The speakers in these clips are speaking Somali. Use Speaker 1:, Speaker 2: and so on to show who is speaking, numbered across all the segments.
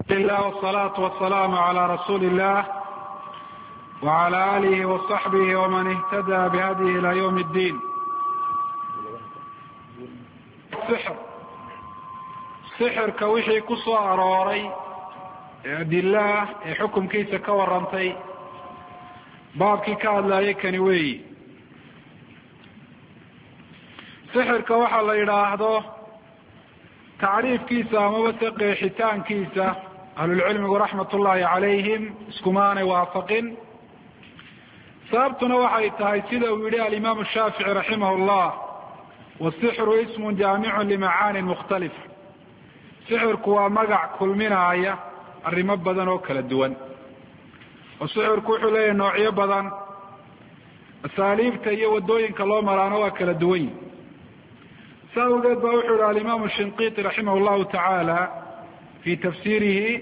Speaker 1: الله والصلاة والسلام على رسول الله وعلى آله وصحبه ومن اهتدى بهديه إلى يوم الدين. sixirka wixii ku soo arooray adilah ee xukunkiisa ka warantay baabkii ka hadlayay kani weeyi. sixirka waxaa la yidhaahdo tacriifkiisa amaba se qeexitaankiisa ahlulcilmigu raxmat ullaahi calayhim iskumaanay waafaqin. sababtuna waxay tahay sida uu yihi alimaamu shaafici raximah llah, wasixru ismun jaamicun limacaanin mukhtalifa. sixirku waa magac kulminaaya arrimo badan oo kala duwan, oo sixirku wuxuu leeyahay noocyo badan, asaaliibta iyo wadooyinka loo maraana waa kala duwan yihin. saa awgeed ba wuxuu yihi alimaamu shinqiiti raximah llahu tacaala fi tafsiirihi,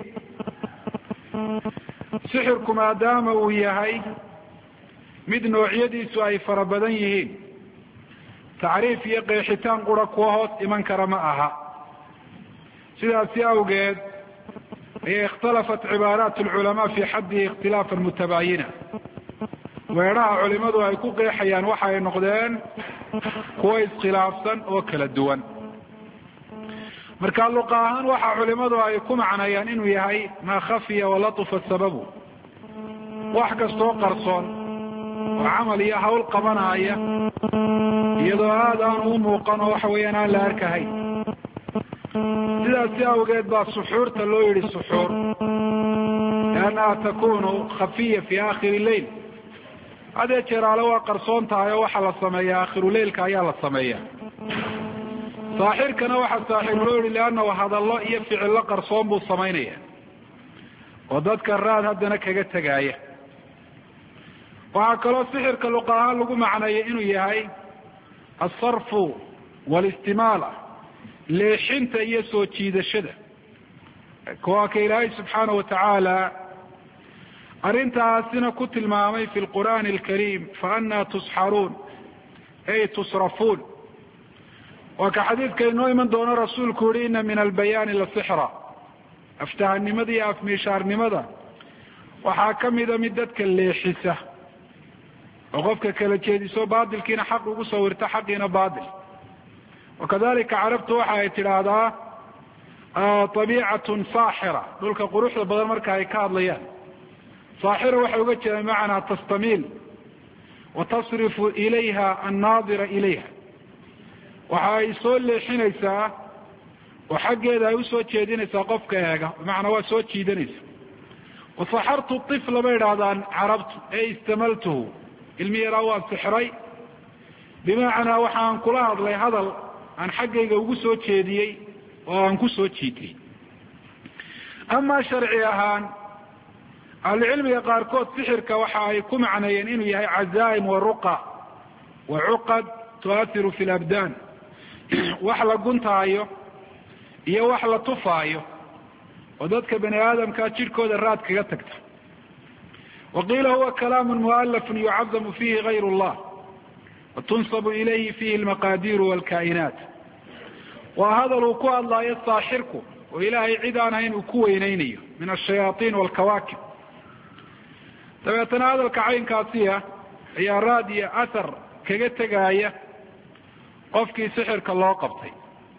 Speaker 1: sixirku maadaama uu yahay mid noocyadiisu ay fara badan yihiin, tacriif iyo qeexitaan qura kuwa hoos iman kara ma aha. sidaasi awgeed ayay ikhtalafat cibaaraat alculamaa fi xaddihi ikhtilaafan mutabaayina. weedhaha culimadu ay ku qeexayaan waxa ay noqdeen kuwa iskhilaafsan oo kala duwan. marka luqa ahaan waxa culimadu ay ku macnayaan inuu yahay maa khafiya walatufa sababu, wax kastoo qarsoon oo camal iyo hawl qabanaya iyadoo aada aan u muuqan oo waxa weeyaan aan la arkahayn. sidaasi awgeed baa suxuurta loo yihi suxuur, liannaha takunu khafiya fi aakhiri leyl. hadee jeeraale waa qarsoon tahay oo waxaa la sameeyaa aakhiru leylka ayaa la sameeyaa. saaxirkana waxaa saaxir loo yihi liannahu hadallo iyo ficillo qarsoon buu samaynaya oo dadka raad haddana kaga tegaaya. waxaa kaloo sixirka luqa ahaan lagu macneeyay inuu yahay alsarfu walistimaala, leexinta iyo soo jiidashada. waa ka ilaahay subxaana watacaala arrintaasina ku tilmaamay fi lqur'aani alkariim, faannaa tusxaruun ay tusrafuun. waa ka xadiidka inoo iman doono rasuulku yihi ina min albayaani la sixra, aftahanimada iyo afmiishaarnimada waxaa kamida mid dadka leexisa oo qofka kala jeediso baatilkiina xaq ugu sawirta xaqiina baatil. wakadalika carabtu waxa ay tidhaahdaa abiicatun saaxira, dhulka quruxda badan marka ay ka hadlayaan. saaxira waxay uga jeedaan bimacnaa tastamiil wa tasrifu ilayha annaadira ilayha, waxa ay soo leexinaysaa oo xaggeeda ay usoo jeedinaysaa qofka eega, bimacnaa waa soo jiidanaysa. wasaxartu ifla bay idhahdaan carabtu ee istamaltuhu, ilmi yaraa waan sixray, bimacnaa waxaan kula hadlay hadal aan xaggayga ugu soo jeediyey oo aan ku soo jiitay. amaa sharci ahaan ahlucilmiga qaarkood sixirka waxa ay ku macneeyeen inuu yahay cazaa'im wa ruqa wa cuqad tu'athiru fi labdaan, wax la guntaayo iyo wax la tufaayo oo dadka bani aadamkaa jidhkooda raad kaga tagta. waqiila huwa kalaamu mu'alafun yucazamu fihi gayr llah watunsabu ilayhi fihi almaqaadiiru walkaa'inaat. waa hadal uu ku hadlaayo saaxirku oo ilaahay cid aan ahayn uu ku weyneynayo min ashayaaطiin walkawaakib. dabeetana hadalka caynkaasiya ayaa raad iyo athar kaga tegaaya qofkii sixirka loo qabtay.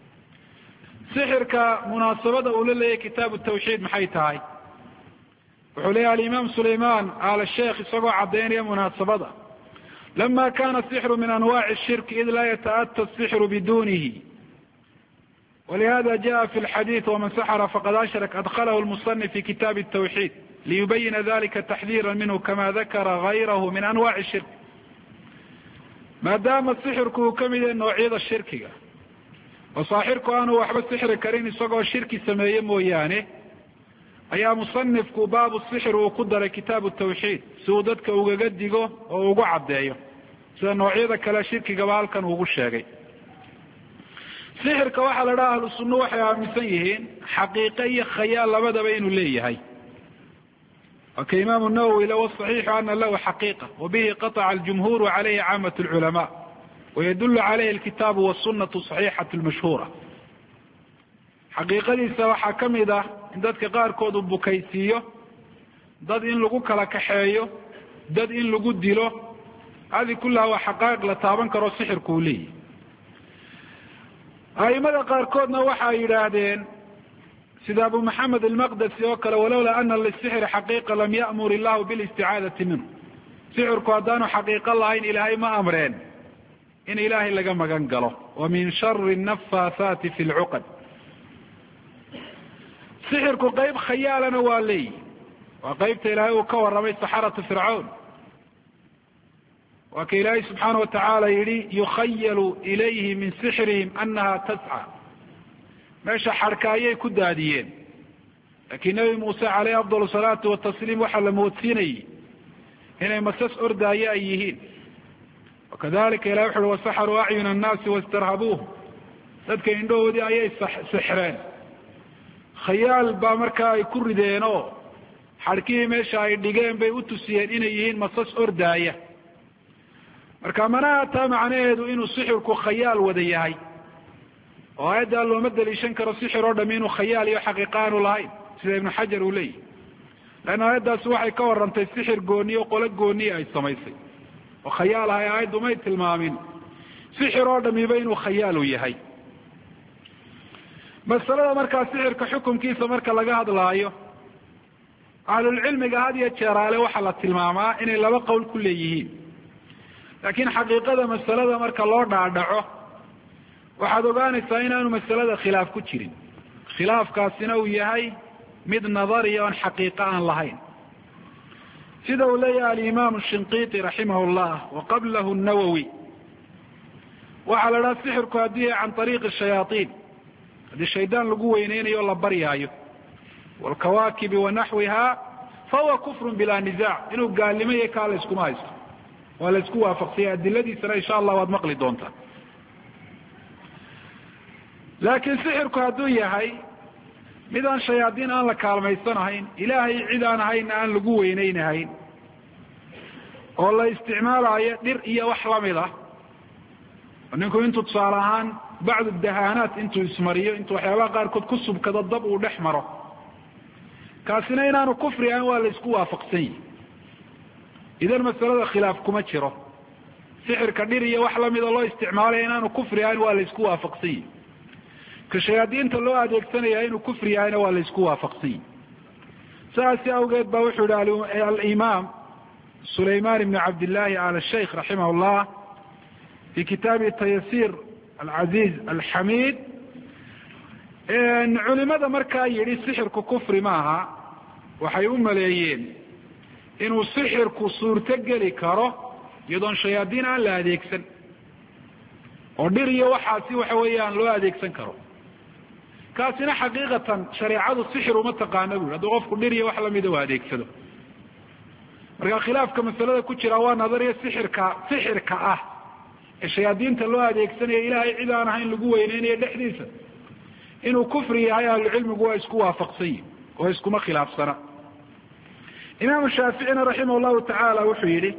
Speaker 1: sixirka munaasabada uu la leeyahay kitaabu tawxiid maxay tahay? wuxuu leeyahy alimaam sulayman al sheikh isagoo caddaynaya munaasabada, lama kana sixru min anwaaci shirki id laa yataata sixru bidunihi, walihada jaءa fi lxadiid waman saxra faqad ashrak adklahu lmusanif fi kitaabi tawxiid liyubayina dalika taxdiira minhu kama dakara gayrahu min anwaaci shirk. maadaama sixirku uu kamid yahay noocyada shirkiga oo saaxirku aanu waxba sixri karin isagoo shirki sameeye mooyaane, ayaa musanifku baabu sixir uu ku daray kitaabu tawxiid si uu dadka ugaga digo oo ugu caddeeyo, sida noocyada kale shirkigaba halkan ugu sheegay. sixirka waxaa la dhaha ahlu sunna waxay aaminsan yihiin xaqiiqe iyo khayaal labadaba inuu leeyahay. ka imaamu nawowi le wصaxiixu ana lahu xaqiiqa wabihi qaطca aljumhuuru calayhi caamat اlculamaa wayadulu calayhi alkitaabu wالsunatu صaxiixaة اlmashhuura. xaqiiqadiisa waxaa kamid ah in dadka qaarkoodu bukaysiiyo, dad in lagu kala kaxeeyo, dad in lagu dilo. hadi kullaha waa xaqaa'iq la taaban karo sixirku uu leeyahy. a'imada qaarkoodna waxay yidhaahdeen sida abu maxamed almaqdasi oo kale, walowlaa ana lisixri xaqiiqa lam ya'mur illahu bilisticaadati minhu. sixirku haddaanu xaqiiqo lahayn ilaahay ma amreen in ilaahay laga magan galo. wa min shari nafaathaati fi lcuqad. sixirku qayb khayaalana waa leeyihi, waa qaybta ilaahay uu ka warramay saxaratu fircawn. waa ka ilaahay subxaana watacaala yihi yukhayalu ilayhi min sixrihim anaha tasca. meesha xadhka ayay ku daadiyeen, laakiin nebi muuse caleyhi afdal salaatu watasliim waxaa la moodsiinayey inay masas ordaaye ay yihiin. wakadalika ilahi wuxu uhi wasaxaruu acyuna annaasi wastarhabuuh. dadka indhahoodii ayay sixreen, khayaal baa markaa ay ku rideen oo xadhkihii meesha ay dhigeen bay u tusiyeen inay yihiin masas ordaaya. marka manaha taa macnaheedu inuu sixirku khayaal wada yahay, oo aayaddaa looma daliishan karo sixir oo dham inuu khayaal iyo xaqiiqa aanu lahayn, sida ibnu xajar uu leeyahy. leanna aayaddaasi waxay ka warrantay sixir gooniye o qolo gooniye ay samaysay oo khayaal ahay. aayaddu may tilmaamin sixir oo dhamiba inuu khayaalu yahay. masalada markaa sixirka xukunkiisa marka laga hadlaayo, ahlulcilmiga had iyo jeeraale waxaa la tilmaamaa inay laba qowl ku leeyihiin. laakiin xaqiiqada masalada marka loo dhaadhaco waxaad ogaanaysaa inaanu masalada khilaaf ku jirin. khilaafkaasina uu yahay mid nadariya oon xaqiiqo aan lahayn. sida uu leeyahay alimaam shinqiiti raximah llah wa qablahu nawowi, waxaa la dhaha sixirku haddii yahay can ariiqi shayaaiin, haddii shaydaan lagu weyneynayo o la baryaayo, walkawaakibi wanaxwiha fahuwa kufrun bilaa nisaac. inuu gaalnimo yahay kaa la iskuma haysto, waa la isku waafaqsanya. adiladiisana insha allah waad maqli doontaa. laakiin sixirku hadduu yahay mid aan shayaadiin aan la kaalmaysanahayn, ilaahay cid aan ahaynna aan lagu weyneynahayn, oo la isticmaalayo dhir iyo wax lamid ah, ninku intuu tusaale ahaan bacdu dahaanaat intuu ismariyo, intuu waxyaabaha qaarkood ku subkado dab uu dhex maro, kaasina inaanu kufri ahayn waa la isku waafaqsan yihi. idan masalada khilaaf kuma jiro. sixirka dhir iyo wax lamida loo isticmaalaya inaanu kufri ahayn waa la isku waafaqsan yihi. ka shayaadiinta loo adeegsanaya inuu kufri yahayna waa la isku waafaqsan yihi. saasi awgeed ba wuxuu yihi alimaam sulayman ibn cabdillahi al shaykh raximah llah fi kitaabi tayasir alcaziz alxamid, culimada markaa yidhi sixirku kufri maaha, waxay u maleeyeen inuu sixirku suurto geli karo iyadoon shayaadiin aan la adeegsan, oo dhir iyo waxaasi waxa weeyaan loo adeegsan karo. kaasina xaqiiqatan shareecadu sixir uma taqaana bui hadduu qofku dhir iyo wax lamida u adeegsado. marka khilaafka masalada ku jira waa nadariya sixirka ah ee shayaadiinta loo adeegsanaya ilaahay cid aan ahayn lagu weyneynayo dhexdiisa, inuu kufri yahay ahlucilmigu waa isku waafaqsan yihin oo iskuma khilaafsana. imaamu shaaficina raximah llahu tacaala wuxuu yihi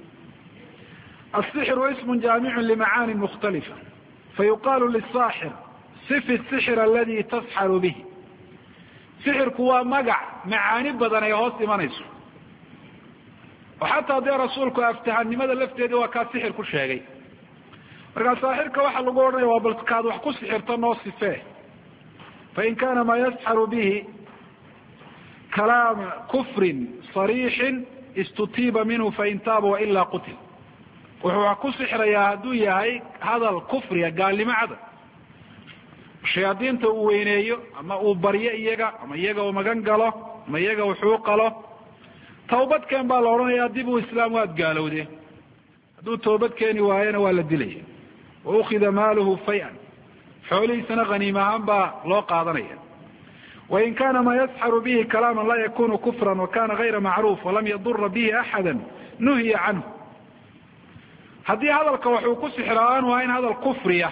Speaker 1: asixru ismu jaamicun limacaani mukhtalifa fayuqaalu lisaaxir sifi sixr aladi tasxaru bihi. sixirku waa magac macaani badan ay hoos imanayso, oo xataa dee rasuulku aftahanimada lafteeda waa kaa sixir ku sheegay. markaa saaxirka waxaa lagu odhanaya waa bal kaad wax ku sixirto noo sifee. fain kana maa yasxaru bihi kalaama kufrin sariixin istutiiba minhu fain taaba wailaa qutil. wuxuu wax ku sixrayaa hadduu yahay hadal kufriya, gaalnimo cada, shayaadiinta uu weyneeyo ama uu baryo iyaga, ama iyaga uu magan galo, ama iyaga wuxuu qalo. tawbadkeen baa la odhanayaa dib uu islaam waad gaalowdee. hadduu toobad keeni waayona waa la dilaya. wa ukhida maaluhu fay-an, xoolihiisana haniim ahaan baa loo qaadanaya. wain kana maa yasxaru bihi kalaaman laa yakunu kufran wakana gayra macruuf walam yadura bihi axada nuhiya canhu. haddii hadalka waxuu ku sixraa aanu ahayn hadal kufriya,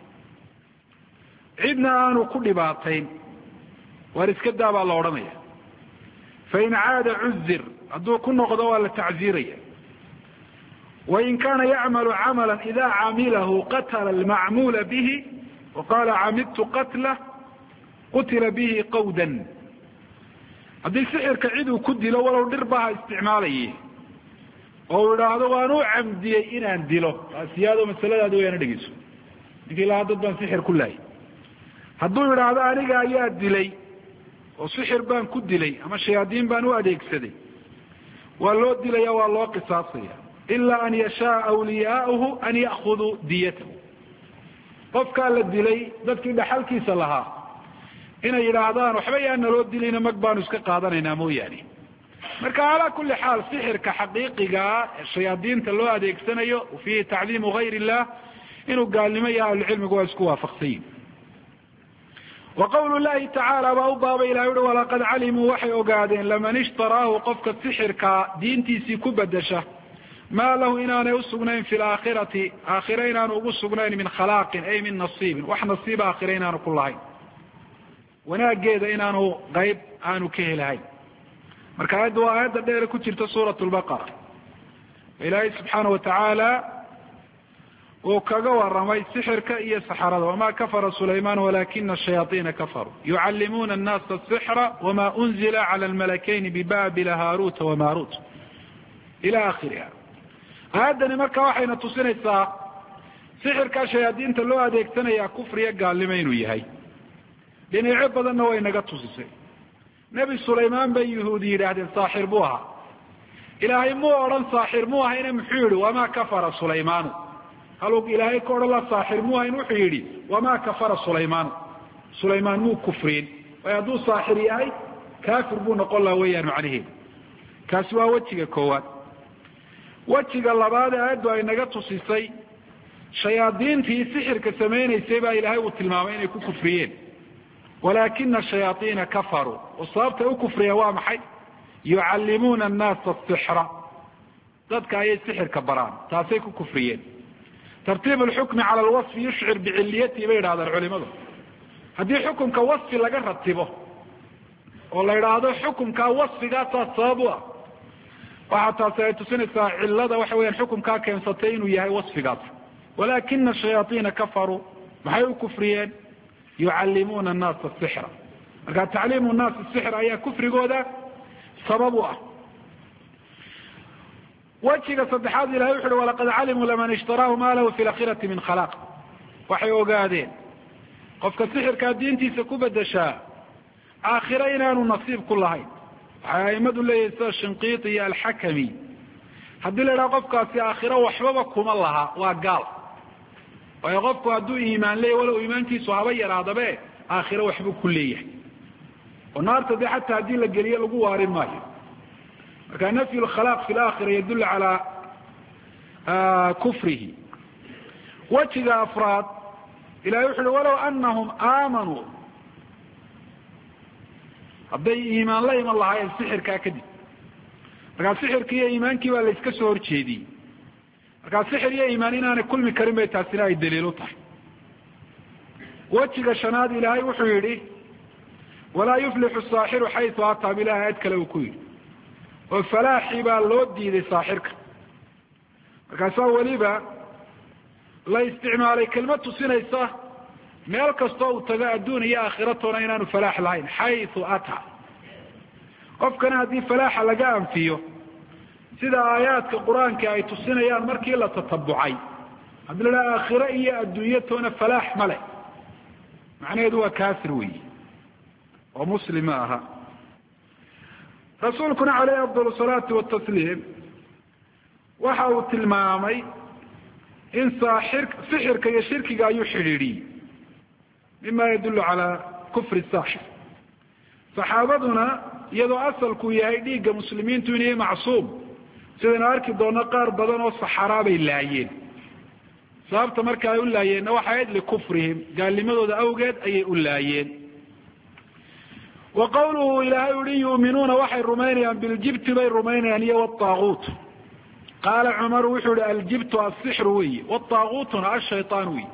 Speaker 1: cidna aanu ku dhibaatayn, waar iska daa baa la odhanaya. fain caada cuzir, hadduu ku noqdo waa la tacziiraya. wain kana yacmalu camala ida camilahu qatla almacmula bihi waqala camidtu qatlah qutila bihi qawdan. haddii sixirka cid uu ku dilo walow dhir baha isticmaalaye oo uu idhaahdo waan u camdiyey inaan dilo taasiyaado masaladaadi wayana dhegeyso ninkii lahaa dad baan sixir ku laayay hadduu idhaahdo aniga ayaa dilay oo sixir baan ku dilay ama shayaadiin baan u adeegsaday waa loo dilaya waa loo qisaasaya ilaa an yashaaa awliyaauhu an ya'khuduu diyatahu qofkaa la dilay dadkii dhaxalkiisa lahaa inay yidhaahdaan waxba yaa naloo dilayna mag baanu iska qaadanaynaa mooyaane marka calaa kuli xaal sixirka xaqiiqigaa ee shayaadiinta loo adeegsanayo fiihi tacliimu gayr illah inuu gaalnimo yaha ahlucilmigu waa isku waafaqsanyihin wa qawlu llahi tacaala baa u baabay ilahay uhi walaqad calimuu waxay ogaadeen laman ishtaraahu qofka sixirka diintiisii ku bedesha maa lahu inaanay usugnayn fi laakhirati aakhire inaanu ugu sugnayn min khalaaqin ay min nasiibin wax nasiiba aakhire inaanu ku lahayn wanaageeda inaanu qayb aanu ka helahayn marka aayadda waa aayadda dheere ku jirta suurat lbaqara ilaahay subxaana watacaala uu kaga waramay sixirka iyo saxarada wama kafara sulayman walakina shayaaiina kafaruu yucallimuuna annaasa asixra wama unzila cala almalakayni bibabila haaruuta wamaruut ila akhiriha aayaddani marka waxayna tusinaysaa sixirkaa shayaadiinta loo adeegsanaya kufriya gaalnimo inuu yahay dhinacyo badanna way naga tusisay nebi sulaymaan bay yuhuudi yidhaahdeen saaxir buu ahaa ilaahay muu odhan saaxir muu ahayne muxuu yihi wamaa kafara sulaymaanu haluu ilaahay ka odhan la saaxir muu ahayn wuxuu yidhi wamaa kafara sulaymaanu sulaymaan muu kufriin waayo hadduu saaxir yahay kaafir buu noqon laha weeyaan macnaheedu kaasi waa wejiga koowaad wejiga labaad ee aayaddu ay naga tusisay shayaadiintii sixirka samaynaysay baa ilaahay uu tilmaamay inay ku kufriyeen walakina shayaaiina kafaruu oo sababtay u kufriyeen waa maxay yucallimuuna annaasa asixra dadka ayay sixirka baraan taasay ku kufriyeen tartiib alxukmi cala alwasfi yushcir biciliyatihi bay yidhahdaan culimadu haddii xukumka wasfi laga ratibo oo la yidhaahdo xukumkaa wasfigaasaa sabab u ah waxaa taasi ay tusinaysaa cilada waxa weyaan xukumkaa keensatay inuu yahay wasfigaas walakina shayaaiina kafaruu maxay u kufriyeen yucallimuuna annaasa asixra marka tacliimu nnaasi asixr ayaa kufrigooda sabab u ah wejiga saddexaad ilahay wuxu uhi walaqad calimuu laman ishtaraahu ma lahu fi laakhirati min khalaaq waxay ogaadeen qofka sixirkaa diintiisa ku bedeshaa aakhire inaanu nasiib ku lahayn waxay aimadu leeyihin sida shinqiiti iyo alxakami haddii la idhaha qofkaasi aakhiro waxbaba kuma laha waa gaal waayo qofku hadduu iimaan leeyahy walow iimaankiisu haba yaraadabe aakhiro waxbuu ku leeyahay oo naarta dee xataa haddii la geliyo lagu waarin maayo marka nafyu lkhalaaq fi laakhira yadullu calaa kufrihi wejiga afraad ilahay wuxu uhi walow anahum aamanuu hadday iimaan la iman lahaayeen sixirkaa kadib markaa sixirki iyo iimaankii baa la iska soo horjeediyey markaa sixir iyo iimaan inaanay kulmi karin bay taasina ay daliil u tahay wejiga shanaad ilaahay wuxuu yidhi walaa yuflixu saaxiru xaysu ataa bilahi aayad kale uu ku yidhi oo falaaxi baa loo diiday saaxirka markaasaa weliba la isticmaalay kelmad tusinaysa meel kastoo uu tago adduun iyo aakhiratoona inaanu falaax lahayn xaysu ataa qofkana haddii falaaxa laga anfiyo sida aayaadka qur-aanka ay tusinayaan markii la tatabucay haddii la dhaha aakhiro iyo adduunyatoona falaax ma leh macnaheedu waa kaafir weyi oo muslim ma aha rasuulkuna caleyhi afdal salaati watasliim waxa uu tilmaamay in sixirka iyo shirkiga ayuu xidhiidhiyey mima yadullu calaa kufri saaxir saxaabaduna iyadoo asalku yahay dhiigga muslimiintu inay macsuum sidaynu arki doonno qaar badan oo saxaraa bay laayeen sababta marka ay u laayeenna waxay ahayd likufrihim gaalnimadooda awgeed ayay u laayeen wa qawluhu ilaahay uhi yu'minuuna waxay rumaynayaan biljibti bay rumaynayaan iyo wtaaguut qaala cumaru wuxuu ihi aljibtu asixru weyi wtaaguutuna ashayطaan weyi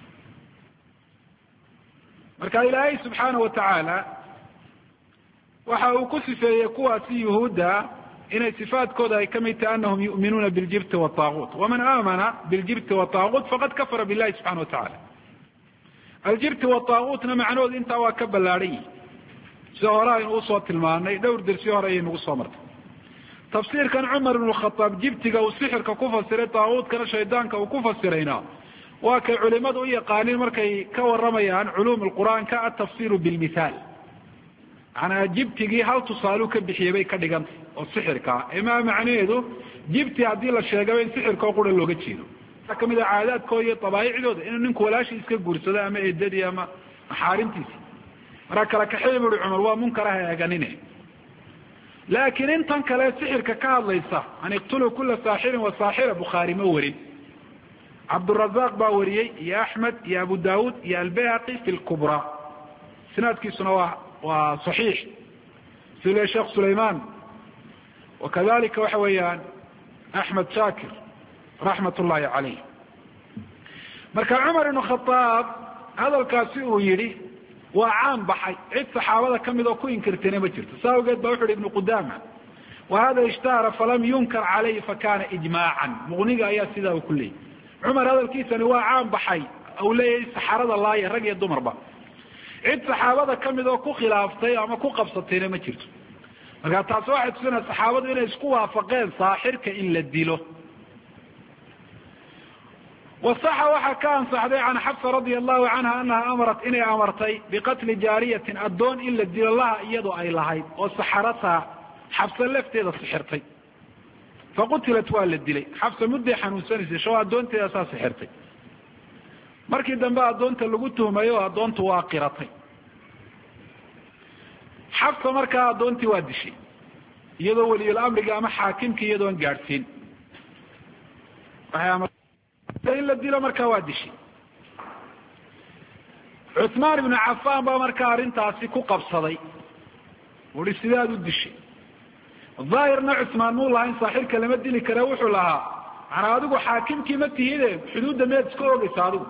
Speaker 1: marka ilaahay subxaana watacaala waxa uu ku sifeeyey kuwaasi yuhuudda inay sifaadkooda ay kamid tahay anahum yu'minuuna biljibti wtaaguut waman aamana biljibti wtaaguut faqad kafara billahi subxana watacaala aljibti wtaaguutna macnahooda intaa waa ka ballaadhan yihi si hore aynu usoo tilmaanay dhowr dersi hore ayay nagu soo martay tafsiirkan cumar ibn khataab jibtiga uu sixirka ku fasiray taaguutkana shaydaanka uu ku fasirayna waa kay culimadu u yaqaaniin markay ka waramayaan culuum alqur'aanka atafsiru bilmithaal macnaa jibtigii hal tusaalu ka bixiyey bay ka dhigantay oo sixirkaa imaa macnaheedu jibti haddii la sheegaba in sixirkao qura looga jeedo waxaa kamid a caadaadkooda iyo dabaaicdooda inuu ninku walaashii iska guursado ama eedadii ama maxaarimtiisi markaa kala kaxeey bui cumar waa munkaraha eeganine laakiin intan kale sixirka ka hadlaysa an iqtuluu kula saaxirin wa saaxira bukhaari ma warin cabdurazaq baa wariyey iyo axmed iyo abu daawud iyo albayhaqi fi lkubra isnaadkiisuna waa صaxiix sile sheekh sulayman wakadalika waxa weeyaan axmed shakir raxmat ullahi caleyh marka cumar ibn khataab hadalkaasi uu yihi waa caan baxay cid saxaabada kamid oo ku inkirtayna ma jirto saa awgeed ba wuxu uhi ibnu qudama wahada ishtahara falam yunkar caleyhi fakana ijmaacan muqniga ayaa sidaa u ku leeyay cumar hadalkiisani waa caan baxay u leeyahay saxarada laaya rag iyo dumarba cid saxaabada kamid oo ku khilaaftay ama ku qabsatayna ma jirto marka taas waxay tusinaa saxaabadu inay isku waafaqeen saaxirka in la dilo wasaxa waxaa ka ansaxday can xafsa radia allahu canha anaha amarat inay amartay biqatli jaariyatin addoon in la dilo laha iyadoo ay lahayd oo saxarataa xabsa lafteeda sixirtay faqutilat waa la dilay xabsa mudday xanuunsanaysay shoo addoonteeda saa sixirtay markii dambe addoonta lagu tuhmay oo addoontu waa qiratay xabsa markaa addoontii waa dishay iyadoo weliyul amriga ama xaakimkii iyadoon gaadhsiin in la dilo markaa waa dishay cuثmaan ibnu cafaan baa markaa arrintaasi ku qabsaday ui sidaad u dishay daahirna cuثmaan muu lahayn saaxirka lama dili kare wuxuu lahaa manaa adigu xaakimkii ma tihide xuduudda miyaad iska ogeysa adigu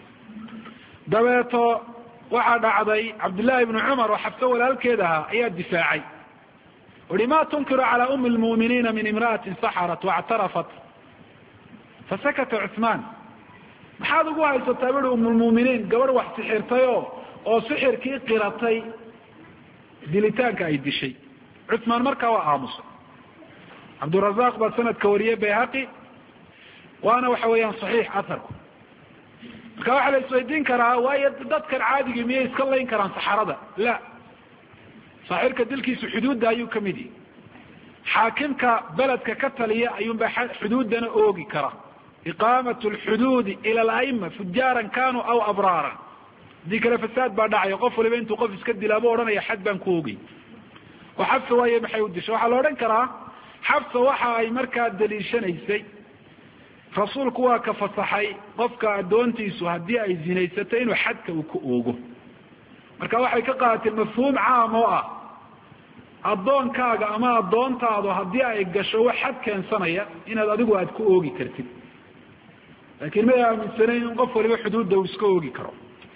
Speaker 1: dabeeto waxaa dhacday cabdillaahi ibnu cumar oo xabse walaalkeed ahaa ayaa difaacay uhi ma tunkiru calى umi lmu'miniina min imra'atin saxarat wاctarafat fasakata cuثmaan maxaad ugu haysataa bui umulmu'miniin gabadh wax sixirtay oo sixirkii qiratay dilitaanka ay dishay cuثmaan markaa waa aamusay cabdurazaq baa sanadka wariyey bayhaqi waana waxa weeyaan صaxiix aharku marka waxaa la isweydiin karaa waayo dadkan caadigii miyay iska layn karaan saxarada la saaxirka dilkiisu xuduudda ayuu kamid yahi xaakimka beledka ka taliya ayuunba xuduuddana oogi kara iqaamat lxuduudi ila alaima fujaaran kanuu aw abraaran haddii kale fasaad baa dhacaya qof waliba intuu qof iska dilaabo odhanaya xad baan ku ogey oo xabsa waaye maxay u dishay waxaa la odhan karaa xabsa waxa ay markaa daliishanaysay rasuulku waa ka fasaxay qofka addoontiisu haddii ay zinaysato inuu xadka uu ka oogo marka waxay ka qaadatay mafhuum caam oo ah addoonkaaga ama addoontaadu haddii ay gasho wax xad keensanaya inaad adigu aad ku oogi kartid laakiin may aaminsanayn in qof waliba xuduudda uu iska oogi karo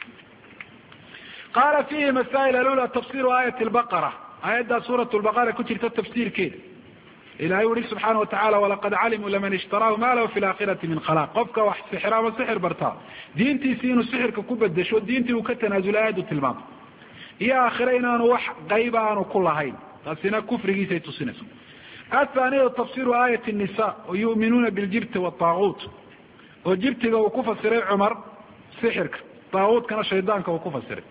Speaker 1: qaala fiihi masaa'il alula tafsiru aayat lbaqara aayaddaa suurat lbaqara ku jirta tafsiirkeeda ilahay uri subxaana watacala walaqad calimuu laman ishtaraahu ma lahu fi laakhirati min khalaaq qofka wax sixira ama sixir bartaa diintiisii inuu sixirka ku bedesho diintii uu ka tanaasula aayaddu tilmaamto iyo aakhire inaanu wax qayba aanu ku lahayn taasina kufrigiisay tusinayso athaaniya tafsiru aayat nisa oo yu'minuuna biljibti waطaaguut oo jibtiga uu ku fasiray cumar sixirka taaguutkana shaydaanka uu ku fasiray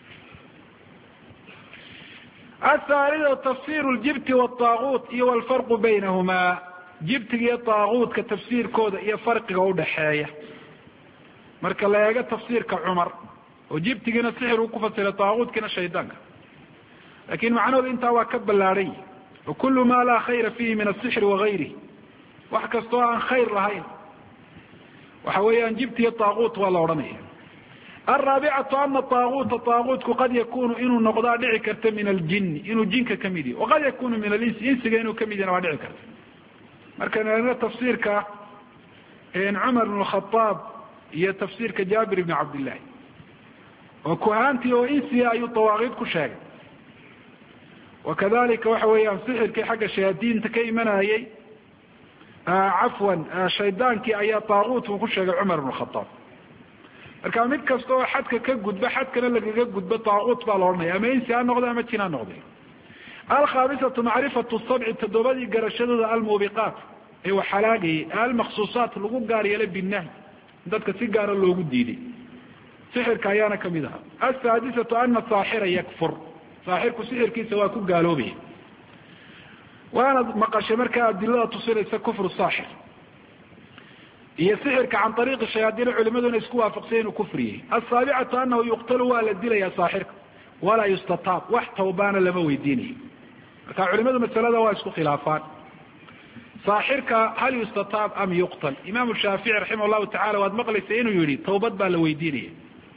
Speaker 1: athaaliya tafsiru ljibti waطaaguut iyo walfarqu baynahumaa jibtiga iyo taaguutka tafsiirkooda iyo farqiga udhaxeeya marka la eego tafsiirka cumar oo jibtigiina sixir uu ku fasiray taaguutkina shaydaanka lakin macnahooda intaa waa ka ballaadhay wakulu ma laa khayra fiihi min asixri wagayrihi wax kastoo aan khayr lahayn waxa weeyaan jibti iyo taaguut waa la odhanaya alraabicatu ana taaguuta taaguutku qad yakunu inuu noqdaa dhici karta min aljini inuu jinka kamid yahi waqad yakunu min alinsi insiga inuu kamid yahna waa dhici karta markaan eegno tafsiirka cumar ibn khataab iyo tafsiirka jaabir ibni cabdillahi oo kuhaantii oo insiga ayuu dawaaqiid ku sheegay wakadalika waxa weeyaan sixirkii xagga shayaadiinta ka imanayey cafwan shaydaankii ayaa taaguutku ku sheegay cumar ibn khataab marka mid kasta oo xadka ka gudba xadkana lagaga gudbo taaquut baa la odhanaya ama insi ha noqde ama jin ha noqde alkhaamisatu macrifatu sabci toddobadii garashadooda almuubiqaat ee waxalaagayay almaksuusaat lagu gaar yeelay binnahy dadka si gaara loogu diiday sixirka ayaana kamid aha asaadisatu ana saaxira yakfur saaxirku sixirkiisa waa ku gaaloobaya waana maqashay markaa adilada tusinaysa kufru saaxir iyo sixirka can ariiqi shayaadiin culimaduna isku waafaqsay inuu kufriyey asaabicatu anahu yuqtalu waa la dilaya saaxirka walaa yustataab wax tawbaana lama weydiinayo marka culimadu masalada waa isku khilaafaan saaxirka hal yustataab am yuqtal imaamu shaafici raximah llahu tacala waad maqlaysa inuu yihi tawbad baa la weydiinaya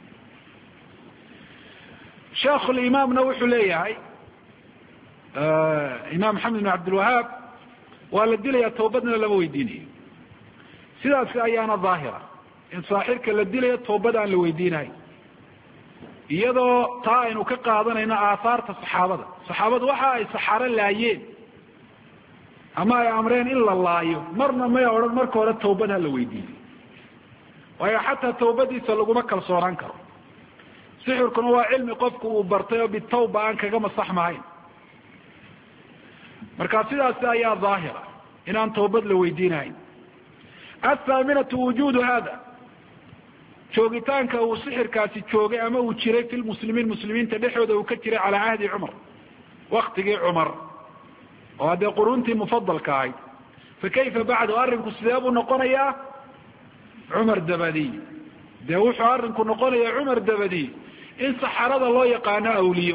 Speaker 1: sheekhulimaamna wuxuu leeyahay imaam maxamed bin cabdilwahaab waa la dilaya tawbadna lama weydiinayo sidaas ayaana daahira in saaxirka la dilayo tawbad aan la weydiinahay iyadoo taa aynu ka qaadanayno aathaarta saxaabadu waxa ay saxaro laayeen ama ay amreen in la laayo marna may odhan marka hore tawbad ha la weydiiyo waayo xataa tawbadiisa laguma kalsoonaan karo sixirkuna waa cilmi qofku uu bartay oo bitawba aan kaga masaxmahayn marka sidaas ayaa daahira inaan tawbad la weydiinahayn athaaminatu wujuudu hada joogitaanka uu sixirkaasi joogay ama uu jiray fi lmuslimiin muslimiinta dhexooda uu ka jiray calaa cahdi cumar waktigii cumar oo haddee quruntii mufadalka ahayd fa kayfa bacdu arrinku sidee buu noqonayaa cumar dabadiy dee wuxuu arrinku noqonayaa cumar dabadiy in saxarada loo yaqaano awliyo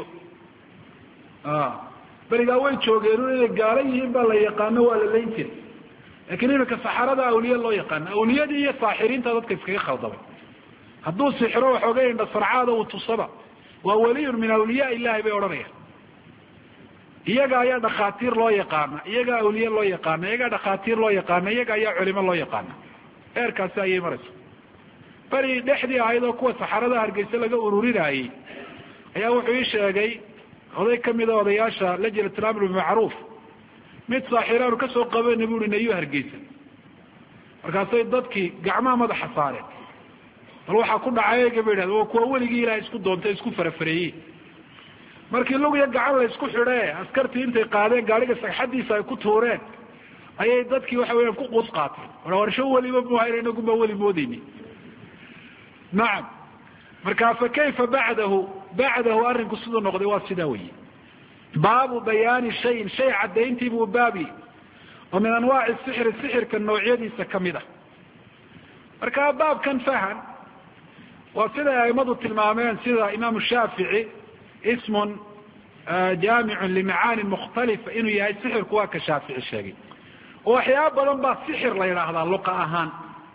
Speaker 1: berigaa way joogeen inay gaala yihiin baa la yaqaano waa la layn jiray lakin iminka saxarada awliye loo yaqaano awliyadii iyo saaxiriinta dadka iskaga khaldamay hadduu sixiro waxoogay indha sarcaada uu tusaba waa waliyun min awliyaa ilahi bay odhanayaan iyaga ayaa dhakhaatiir loo yaqaana iyagaa awliye loo yaqaana iyagaa dhakhaatiir loo yaqaana iyaga ayaa culimo loo yaqaana eerkaasi ayay maraysa beri dhexdii ahayd oo kuwa saxarada hargeysa laga ururinayey ayaa wuxuu ii sheegay oday kamida odayaasha lajnat alamr bimacruuf mid saaxiraanu kasoo qabana bu i nayu hargeysa markaasay dadkii gacmaha madaxa saareen bal waxaa ku dhacay ba yidhahda waa kuwa weligii ilahay isku doontay isku farafareeyey markii lugiya gacan la isku xidhe askartii intay qaadeen gaariga sagxadiisa ay ku tuureen ayay dadkii waxa weeyaan ku quus qaateen warsho weliba muhayr inaguma weli moodeyni nacam marka fa kayfa bacdahu arrinku siduu noqday waa sidaa weyi baabu bayaani shayin shay caddayntii buu baabi oo min anwaaci sixri sixirka noocyadiisa kamid ah marka baabkan fahan waa siday aimadu tilmaameen sida imaamu shaafici ismun jaamicun limacaani mukhtalifa inuu yahay sixirku waa ka shaafici sheegay oo waxyaaba badan baa sixir la yidhaahdaa luqa ahaan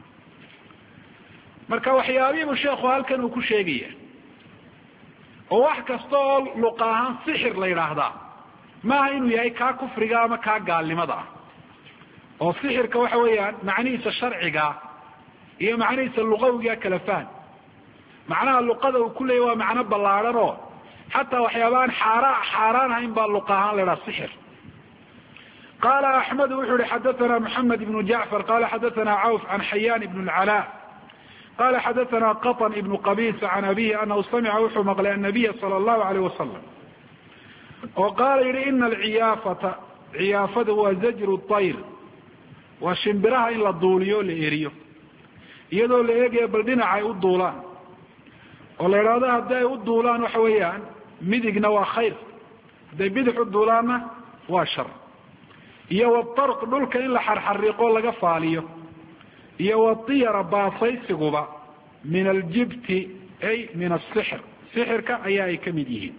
Speaker 1: marka waxyaabihiibu sheekhu halkan uu ku sheegaya oo wax kasta oo luqa ahaan sixir la yidhaahdaa maaha inuu yahay kaa kufriga ama kaa gaalnimada ah oo sixirka waxa weeyaan macnihiisa sharcigaa iyo macnihiisa luqawigaa kala fahan macnaha luqada uu ku leeyay waa macno ballaadhan oo xataa waxyaabaan xaaraan ahayn baa luqa ahaan la idhaha sixir qala axmed wuxuu yihi xadathana moxamed ibnu jacfar qala xadathana cawf can xayaan ibn اlcalaa qala xadathana qaطn ibnu qabisa can abihi anahu samica wuxuu maqlay annabiya sala allahu alayh wasalam oo qaala yihi ina alciyaafata ciyaafada waa zajru طayr waa shimbiraha in la duuliyo la eriyo iyadoo la eegaya bal dhinaca ay u duulaan oo la idhaahdo haddii ay u duulaan waxa weeyaan midigna waa khayr hadday bidix u duulaanna waa shar iyo watarq dhulka in la xarxariiqo laga faaliyo iyo watiyara baasaysiguba min aljibti ay min asixr sixirka ayaa ay kamid yihiin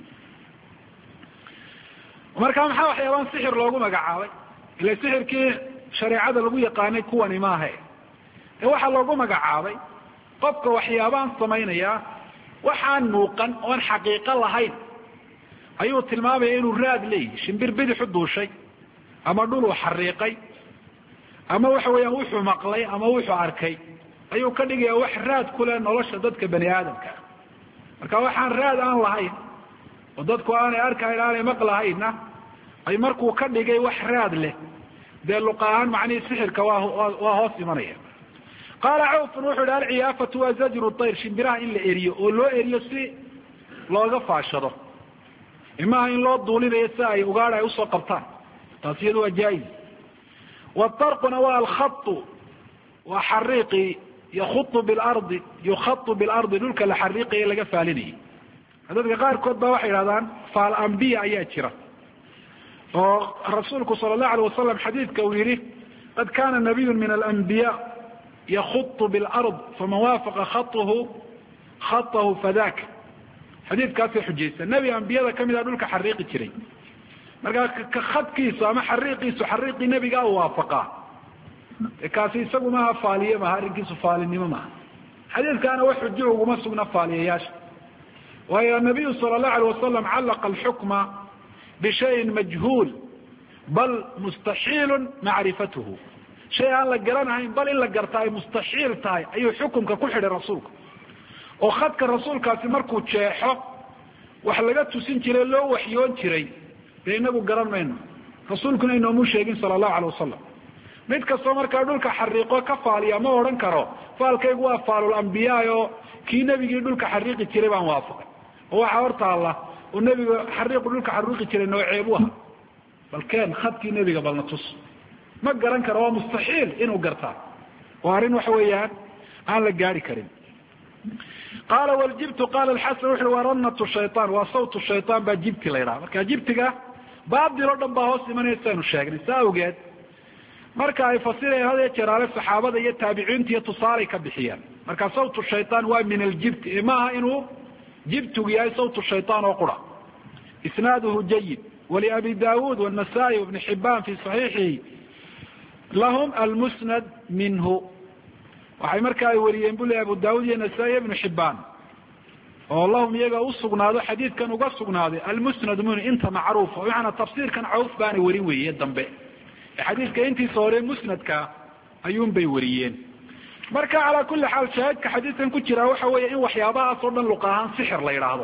Speaker 1: marka maxaa waxyaabaan sixir loogu magacaabay ila sixirkii shareecada lagu yaqaanay kuwani maahe ee waxaa loogu magacaabay qofka waxyaabaan samaynaya waxaan muuqan oon xaqiiqo lahayn ayuu tilmaamaya inuu raad leeyahy shimbir bidixu duushay ama dhul uu xariiqay ama waxa weeyaan wuxuu maqlay ama wuxuu arkay ayuu ka dhigaya wax raad ku leh nolosha dadka bani aadamka marka waxaan raad aan lahayn oo dadku aanay arkahayn aanay maqlahaynna ay markuu ka dhigay wax raad leh dee luqa ahaan macnihii sixirka waa hoos imanaya qaala cawfun wuxuu ihi alciyaafatu waa zajru tayr, shimbiraha in la eriyo oo loo eriyo si looga faashado, imaha in loo duulinayo si ay ugaadha ay usoo qabtaan, taas iyadu waa jaa-iz. watarquna waa alkhatu, waa xariiqi yukhatu bilardi dhulka la xariiqaye laga faalinayay. dadka qaarkood baa waxay yidhahdaan faal ambiya ayaa jira, oo rasuulku sala allahu alay wasalam xadiidka uu yihi qad kana nabiyu min alambiya yakutu bilard faman waafaqa khatahu fadaka. xadiidkaasay xujaysa, nebi ambiyada kamid a dhulka xariiqi jiray, markaa ka khadkiisu ama xariiqiisu xariiqii nebigaa u waafaqaa, kaasi isagu maaha faaliye maaha, arrinkiisu faalinimo maaha. xadiidkaana wax xujo uguma sugna faaliyayaasha, waayo nabiyu sala allahu alay wasalam callaqa alxukma bishayin majhuul bal mustaxiilun macrifatuhu, shay aan la garanahayn bal in la garta ay mustaxiil tahay ayuu xukumka ku xidhay rasuulka. oo khadka rasuulkaasi markuu jeexo wax laga tusin jiray, loo waxyoon jiray, dee inagu garan mayno, rasuulkuna inoomu sheegin sala allahu alay wasalam. mid kastoo markaa dhulka xariiqo ka faaliya ma odhan karo faalkaygu waa faalul ambiyaa oo kii nebigii dhulka xariiqi jiray baan waafaqay, oo waxaa hortaalla oo nebiga xariiqu dhulka xariiqi jiray nooceebu aha, bal keen khadkii nebiga balna tus, ma garan karo, waa mustaxiil inuu gartaa, waa arrin waxa weeyaan aan la gaari karin. qaala waljibtu qaala alxasan wuxu uhi waa ranatu shaytaan, waa sawtu shaytaan baa jibti la ydhaha. marka jibtiga baadil oo dhan baa hoos imanaysaanu sheegnay, saa awgeed marka ay fasirayaan had ee jeraale saxaabada iyo taabiciinta iyo tusaalay ka bixiyaan. marka sawtu shaytaan waa min aljibti, maaha inuu jibtigu yahay sawtu shaytaan oo qura. isnaaduhu jayid, waliabi daawuud wanasaa-i wabni xibaan fi saxiixihi lahum almusnad minhu. waxay marka ay wariyeen bule abu daawud iyo nasaa-i ibnu xibaan, oo lahum iyaga usugnaado xadiidkan uga sugnaaday almusnad minhu, inta macruufa, macanaa tafsiirkan cawf baana warin weeye dambe, xadiidka intiisa hore musnadka ayuun bay wariyeen. marka calaa kuli xaal shaahidka xadiidkan ku jira waxa weeye in waxyaabahaas oo dhan luq ahaan sixir la yidhaahdo.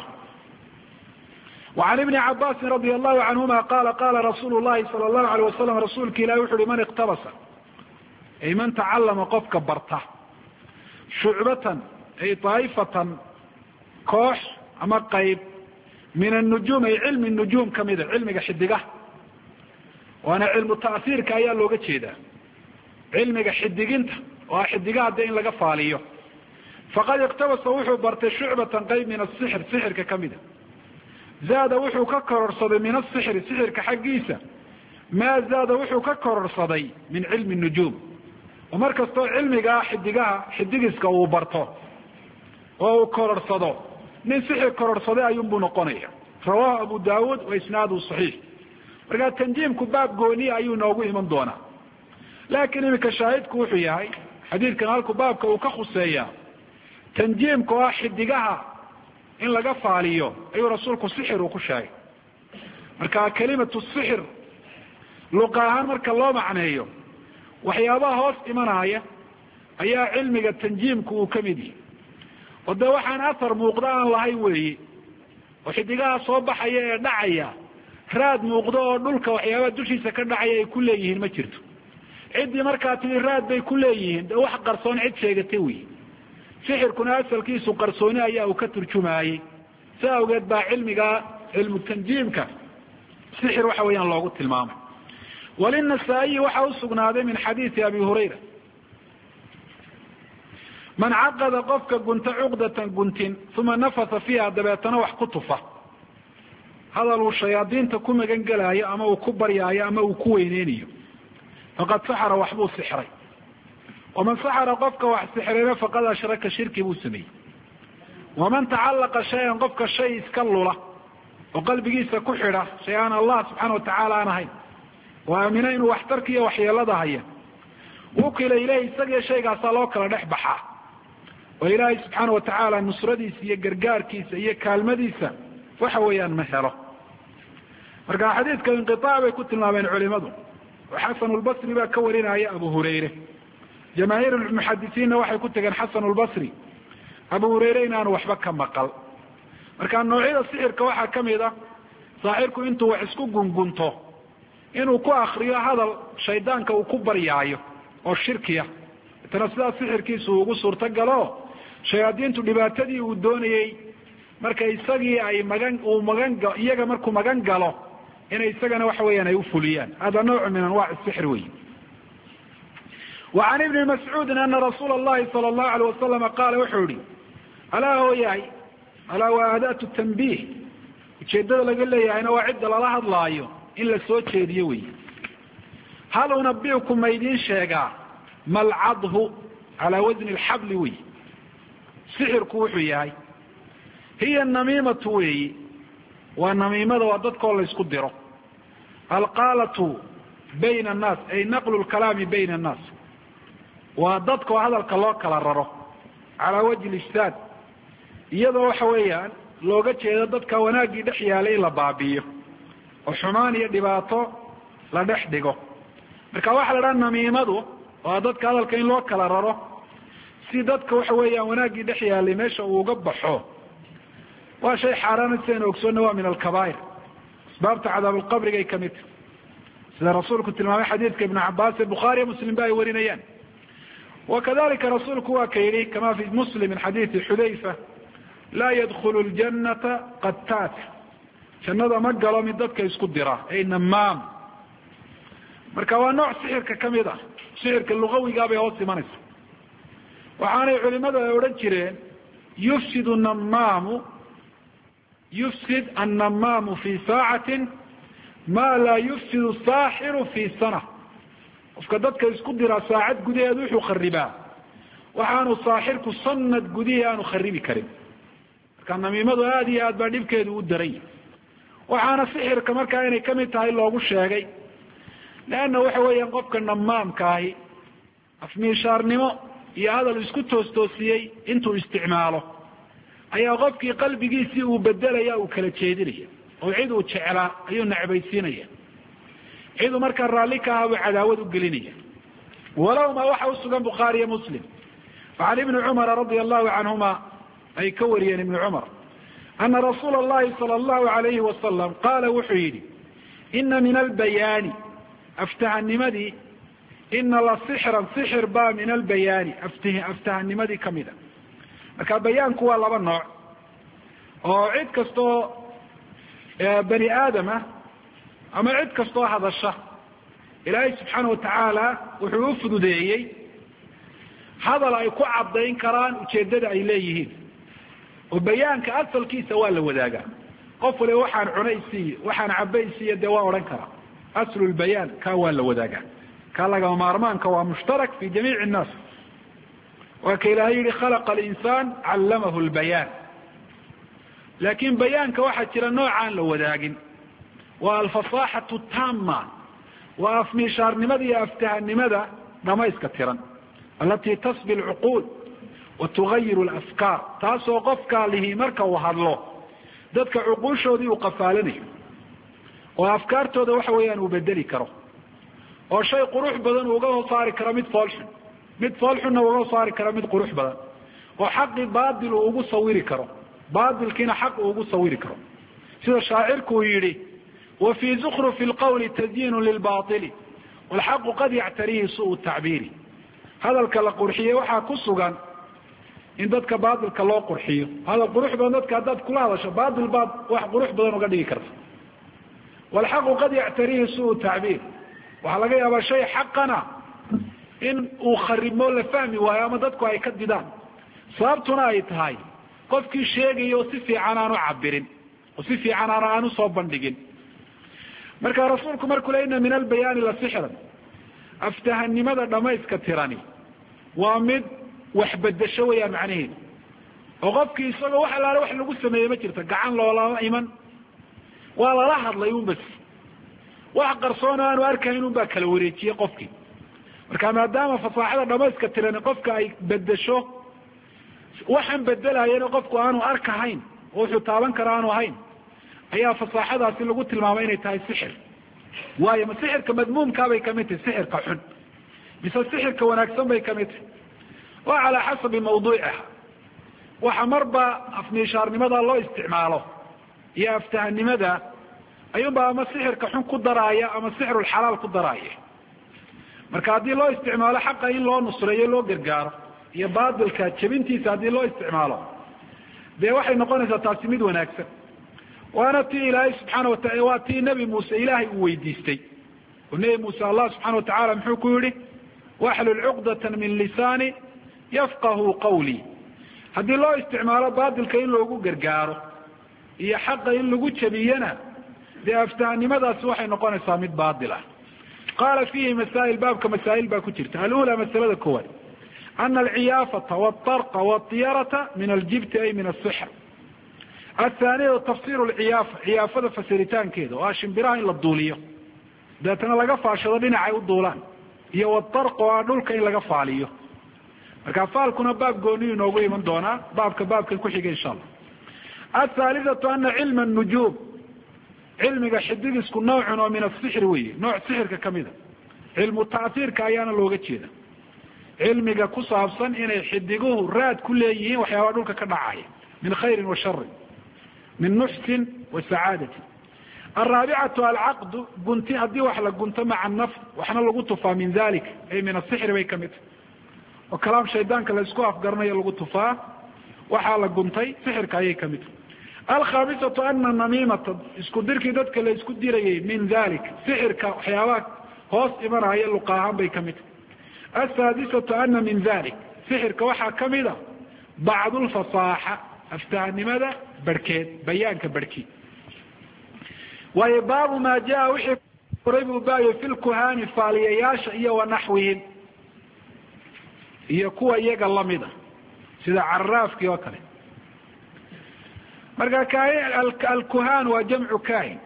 Speaker 1: وعan ibni cabaasin radi allahu canhuma qaala qaala rasuulu llahi sala allahu alayh wasalam, rasuulka ilahi wuxu uhi man iqtabasa, ay man tacallama qofka barta, shucbatan ay daa'ifatan koox ama qayb, min annujuum ay cilmi nujuum kamida, cilmiga xidigaha, waana cilmu ta'siirka ayaa looga jeedaa, cilmiga xidiginta oo xidigaha de in laga faaliyo. faqad iqtabasa wuxuu bartay shucbatan qayb min asixr, sixirka kamida, zaada wuxuu ka kororsaday min asixri, sixirka xaggiisa, maa zaada wuxuu ka kororsaday min cilmi nujuum. oo mar kastoo cilmigaa xidigiska uu barto oo uu kororsado, nin sixir kororsaday ayuunbuu noqonaya. rawaahu abu daawuud wa isnaaduhu saxiix. markaa tanjiimku baab gooniya ayuu noogu iman doonaa, laakiin iminka shaahidku wuxuu yahay xadiidkan halku baabka uu ka khuseeyaa tanjiimka oo ah xidigaha in laga faaliyo, ayuu rasuulku sixir uu ku sheegay. marka kelimatu sixir luqa ahaan marka loo macneeyo waxyaabaha hoos imanaya ayaa cilmiga tanjiimku uu ka mid yahay, oo dee waxaan athar muuqda aan lahayn weeye, oo xidigaha soo baxaya ee dhacaya raad muuqdo oo dhulka waxyaabaha dushiisa ka dhacaya ay ku leeyihiin ma jirto. ciddii markaa tii raad bay ku leeyihiin, dee wax qarsoon cid sheegatay wey. sixirkuna asalkiisu qarsooni ayaa uu ka turjumaayey, si awgeed baa cilmu tanjiimka sixir waxa weeyaan loogu tilmaamay. walinasaa'iyi waxaa usugnaaday min xadiidi abi hurayra, man caqada qofka gunta cuqdatan guntin, uma nafasa fiiha, dabeetana wax ku tufa, hadal uu shayaadiinta ku magan gelaayo ama uu ku baryaayo ama uu ku weyneynayo, faqad saxara waxbuu sixray. waman saxara qofka wax sixrayna faqad ashraka, shirki buu sameeyey. waman tacallaqa shay-an qofka shay iska lula oo qalbigiisa ku xidha shay aan allah subxaana watacaala aan ahayn, oo aamina inuu waxtarka iyo waxyeelada haya, wukila ileyhi, isagiyo shaygaasaa loo kala dhex baxaa, oo ilaahay subxaana watacaala nusradiisa iyo gargaarkiisa iyo kaalmadiisa waxa weeyaan ma helo. marka xadiidka inqiaac bay ku tilmaameen culimadu, oo xasanulbasri baa ka warinaya abu hurayre. jamaahiir muxadisiinna waxay ku tegeen xasanulbasri abu hurayre inaanu waxba ka maqal. marka noocyada sixirka waxaa kamid a saaxirku intuu wax isku gungunto inuu ku akriyo hadal shaydaanka uu ku baryaayo oo shirkiya, tana sidaa sixirkiisu ugu suurto galo shayaadiintu dhibaatadii uu doonayey marka isagii ay iyaga markuu magan galo inay isagana waxa weeyaan ay ufuliyaan. hada nawcu min anwac sixr wey. وعن ابن مسعوud أنa رasuul الlahi salى الlahu عalيه wasalam qaala wuxuu yihi alaa hooyahay alaa waa aadaة tanbih, ujeedada laga leeyahayna waa cidda lala hadlaayo in la soo jeediyo wey. hal unabikum ma idiin sheegaa malcadhu calaa wasni اlxabli wey. sixirku wuxuu yahay hiya namiimatu weeyi, waa namiimada, waa dadkoo la isku diro. alqaalatu bayna الnaas ay naqlu lkalaami bayna الnaas, waa dadkoo hadalka loo kala raro calaa wajhi ifsaad, iyadoo waxa weeyaan looga jeedo dadka wanaaggii dhex yaalay in la baabi'iyo oo xumaan iyo dhibaato la dhex dhigo. marka waxaa la dhaha namiimadu waa dadka hadalka in loo kala raro si dadka waxa weeyaan wanaaggii dhex yaalay meesha uu uga baxo. waa shay xaaraana sidaynu ogsoonna waa min alkabaa'ir, asbaabta cadaabulqabrigay ka mid tahay, sida rasuulku tilmaamay xadiidka ibnu cabaas ee bukhaariya muslim ba ay warinayaan. wakadalika rasuulku waa ka yidhi kama fi muslim min xadiidi xudayfa laa yadkulu ljanata qataat, jannada ma galo mid dadka isku dira ay namaam. marka waa nooc sixirka kamid ah, sixirka lugawigaa bay hoos imanaysa. waxaanay culimadu ay odhan jireen yufsid annamaamu fi saacatin ma laa yufsidu saaxiru fi sana. qofka dadka isku diraa saacad gudaheed wuxuu kharibaa waxaanu saaxirku sanad gudihii aanu kharibi karin. marka namiimadu aada iyo aad baa dhibkeedu u daray. waxaana sixirka markaa inay kamid tahay loogu sheegay leanna waxa weeyaan qofka namaamka ahi afmiishaarnimo iyo hadal isku toostoosiyey intuu isticmaalo ayaa qofkii qalbigiisii uu bedelaya, uu kala jeedinaya, oo cid uu jeclaa ayuu necbaysiinaya, cidu markaa raalli ka aha buu cadaawad u gelinaya. walowma waxa usugan bukhaariyo muslim وعan ibni cumara radia allahu canhuma ay ka wariyeen ibni cumar ana rasuula اllahi salى اllahu alayhi wasalam qaala wuxuu yidhi ina min albayaani aftahanimadii ina la sixran sixir baa min albayaani aftahanimadii kamida. marka bayaanku waa laba nooc oo cid kastoo bani aadama ama cid kastoo hadasha ilaahay subxaana watacaala wuxuu u fududeeyey hadal ay ku caddayn karaan ujeeddada ay leeyihiin. oo bayaanka asalkiisa waa la wadaagaa, qof waliba waxaan cunaysiiyo waxaan cabaysiiyo dee waa odhan karaa. aslu lbayaan kaa waa la wadaagaa, kaa lagama maarmaanka waa mushtarak fi jamiici innaas. waa ka ilaahay yihi khalaqa alinsaan callamahu lbayaan. laakiin bayaanka waxaa jira noocaan la wadaagin, waa alfasaaxatu taama, waa afmiishaarnimada iyo aftahanimada dhamayska tiran, alatii tasbi lcuquul wa tugayiru lafkaar, taasoo qofkaa lihi marka uu hadlo dadka cuquushoodii uu qafaalanayo oo afkaartooda waxa weeyaan uu bedeli karo, oo shay qurux badan uu uga soo saari karo mid foolxun, mid foolxunna uga soo saari karo mid qurux badan, oo xaqii baatil uu ugu sawiri karo, baatilkiina xaq uu ugu sawiri karo. sida shaacirku uu yidhi wafii zukrufi lqawli tadyiinu lilbaili walxaqu qad yactarihi suu tacbiiri. hadalka la qurxiyey waxaa ku sugan in dadka baatilka loo qurxiyo. hadal qurux badan dadka haddaad kula hadasho baatil baad wax qurux badan uga dhigi karta. walxaqu qad yactarihi suu tacbiir, waxaa laga yaabaa shay xaqana in uu kharibmo la fahmi waayo ama dadku ay ka didaan, sababtuna ay tahay qofkii sheegaya oo si fiican aanu cabirin oo si fiican aanu soo bandhigin. marka rasuulku markuu le ina min albayaani la sixran, aftahanimada dhamayska tirani waa mid wax bedesho weyaan macnaheedu. oo qofkii isagoo wax alaale wax lagu sameeyey ma jirto, gacan loolama iman, waa lala hadlay un bas, wax qarsoon aanu arkayn un baa kala wareejiyey qofkii. marka maadaama fasaaxada dhamayska tirani qofka ay bedesho, waxaan bedelayana qofku aanu arkahayn oo wuxuu taaban kara aanu ahayn, ayaa fasaaxadaasi lagu tilmaamay inay tahay sixir. waayo ma sixirka madmuumkaabay kamid tahay, sixirka xun, mise sixirka wanaagsan bay kamid tahay? waa calaa xasabi mawduuciha. waxa marba afmiishaarnimada loo isticmaalo iyo aftahanimada ayuunbaa ama sixirka xun ku daraaya ama sixirulxalaal ku daraaya. marka haddii loo isticmaalo xaqa in loo nusreeyo loo gargaaro iyo baatilka jebintiisa haddii loo isticmaalo dee waxay noqonaysaa taasi mid wanaagsan waana tii ilaahay subxaana wataala waa tii nebi muuse ilaahay uu weydiistay oo nebi muuse allah subxana watacaala muxuu ku yihi waxlul cuqdatan min lisaani yafqahu qawlii haddii loo isticmaalo baatilka in loogu gargaaro iyo xaqa in lagu jebiyana dee aftahanimadaasi waxay noqonaysaa mid baatil ah qaala fiihi masaa'il baabka masaa'il baa ku jirta alula masalada koowaad ana alciyaafata waltarqa waltiyarata min aljibti ay min asixr athaaniyatu tafsiru lciyaafa ciyaafada fasiritaankeeda oo ah shimbiraha in la duuliyo deetana laga faashado dhinacay u duulaan iyo watarq oo ah dhulka in laga faaliyo marka faalkuna baab gooniyu inoogu iman doonaa baabkan ku xiga insha allah athaalithatu ana cilma nujuum cilmiga xidigisku nawcun oo min asixri weeye nooc sixirka kamida cilmu ta'hiirka ayaana looga jeeda cilmiga ku saabsan inay xidiguhu raad ku leeyihiin waxyaabaa dhulka ka dhacaya min khayrin wa sharin min nuxsin wa sacaadatin alraabicatu alcaqdu gunti haddii wax la gunto maca nafr waxna lagu tufaa min dalik ay min asixri bay kamid tahay oo kalaam shaydaanka la isku afgaranayo lagu tufaa waxaa la guntay sixirka ayay kamid tahay alkhaamisatu ana namiimata isku dirkii dadka la isku dirayay min dalik sixirka waxyaabaha hoos imanaya luqaahaan bay kamid tahay asaadisatu ana min dalik sixirka waxaa kamida bacdu lfasaaxa aftahanimada barhkeed bayaanka barhkii waayo baabu maa jaa wixii koray buu baayo fi lkuhaani faaliyayaasha iyo wanaxwihim iyo kuwa iyaga lamida sida caraafkii oo kale marka alkuhaan waa jamcu kahin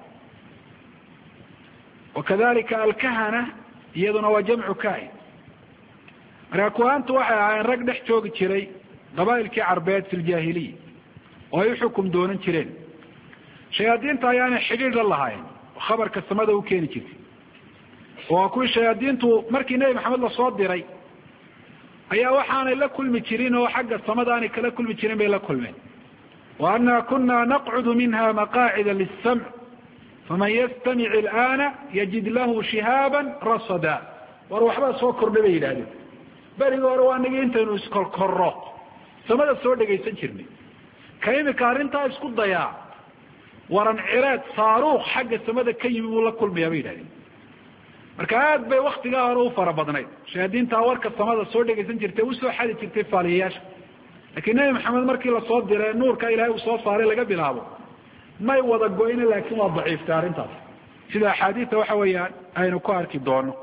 Speaker 1: wakadalika alkahana iyaduna waa jamcu kahin marka kuhaantu waxay ahaayeen rag dhex joogi jiray qabaa'ilkii carbeed fi ljaahiliya oo ay uxukum doonan jireen shayaadiinta ayaanay xidhiir la lahaayeen oo khabarka samada u keeni jirtay oo kuwii shayaadiintu markii nebi maxamed lasoo diray ayaa waxaanay la kulmi jirin oo xagga samada aanay kala kulmi jirin bay la kulmeen wa ana kuna naqcudu minha maqaacida liلsamc faman yastamic ilana yajid lahu shihaaba rasada war waxbaa soo kordhay bay yidhahdeen berigi hore waa nigi intaynu iskorkorro samada soo dhegaysan jirnay ka imika arrintaa isku dayaa waran cireed saaruuq xagga samada ka yimi buu la kulmayaa bay yidhahdeen marka aad bay waktigaa hore u fara badnayd shayaadiintaa warka samada soo dhegaysan jirtay usoo xadi jirtay faaliyayaasha laakiin nebi maxamed markii lasoo diray nuurka ilaahay uu soo saaray laga bilaabo may wada go-ine laakiin waa daciiftay arrintaas sida axaadiista waxa weeyaan aynu ku arki doono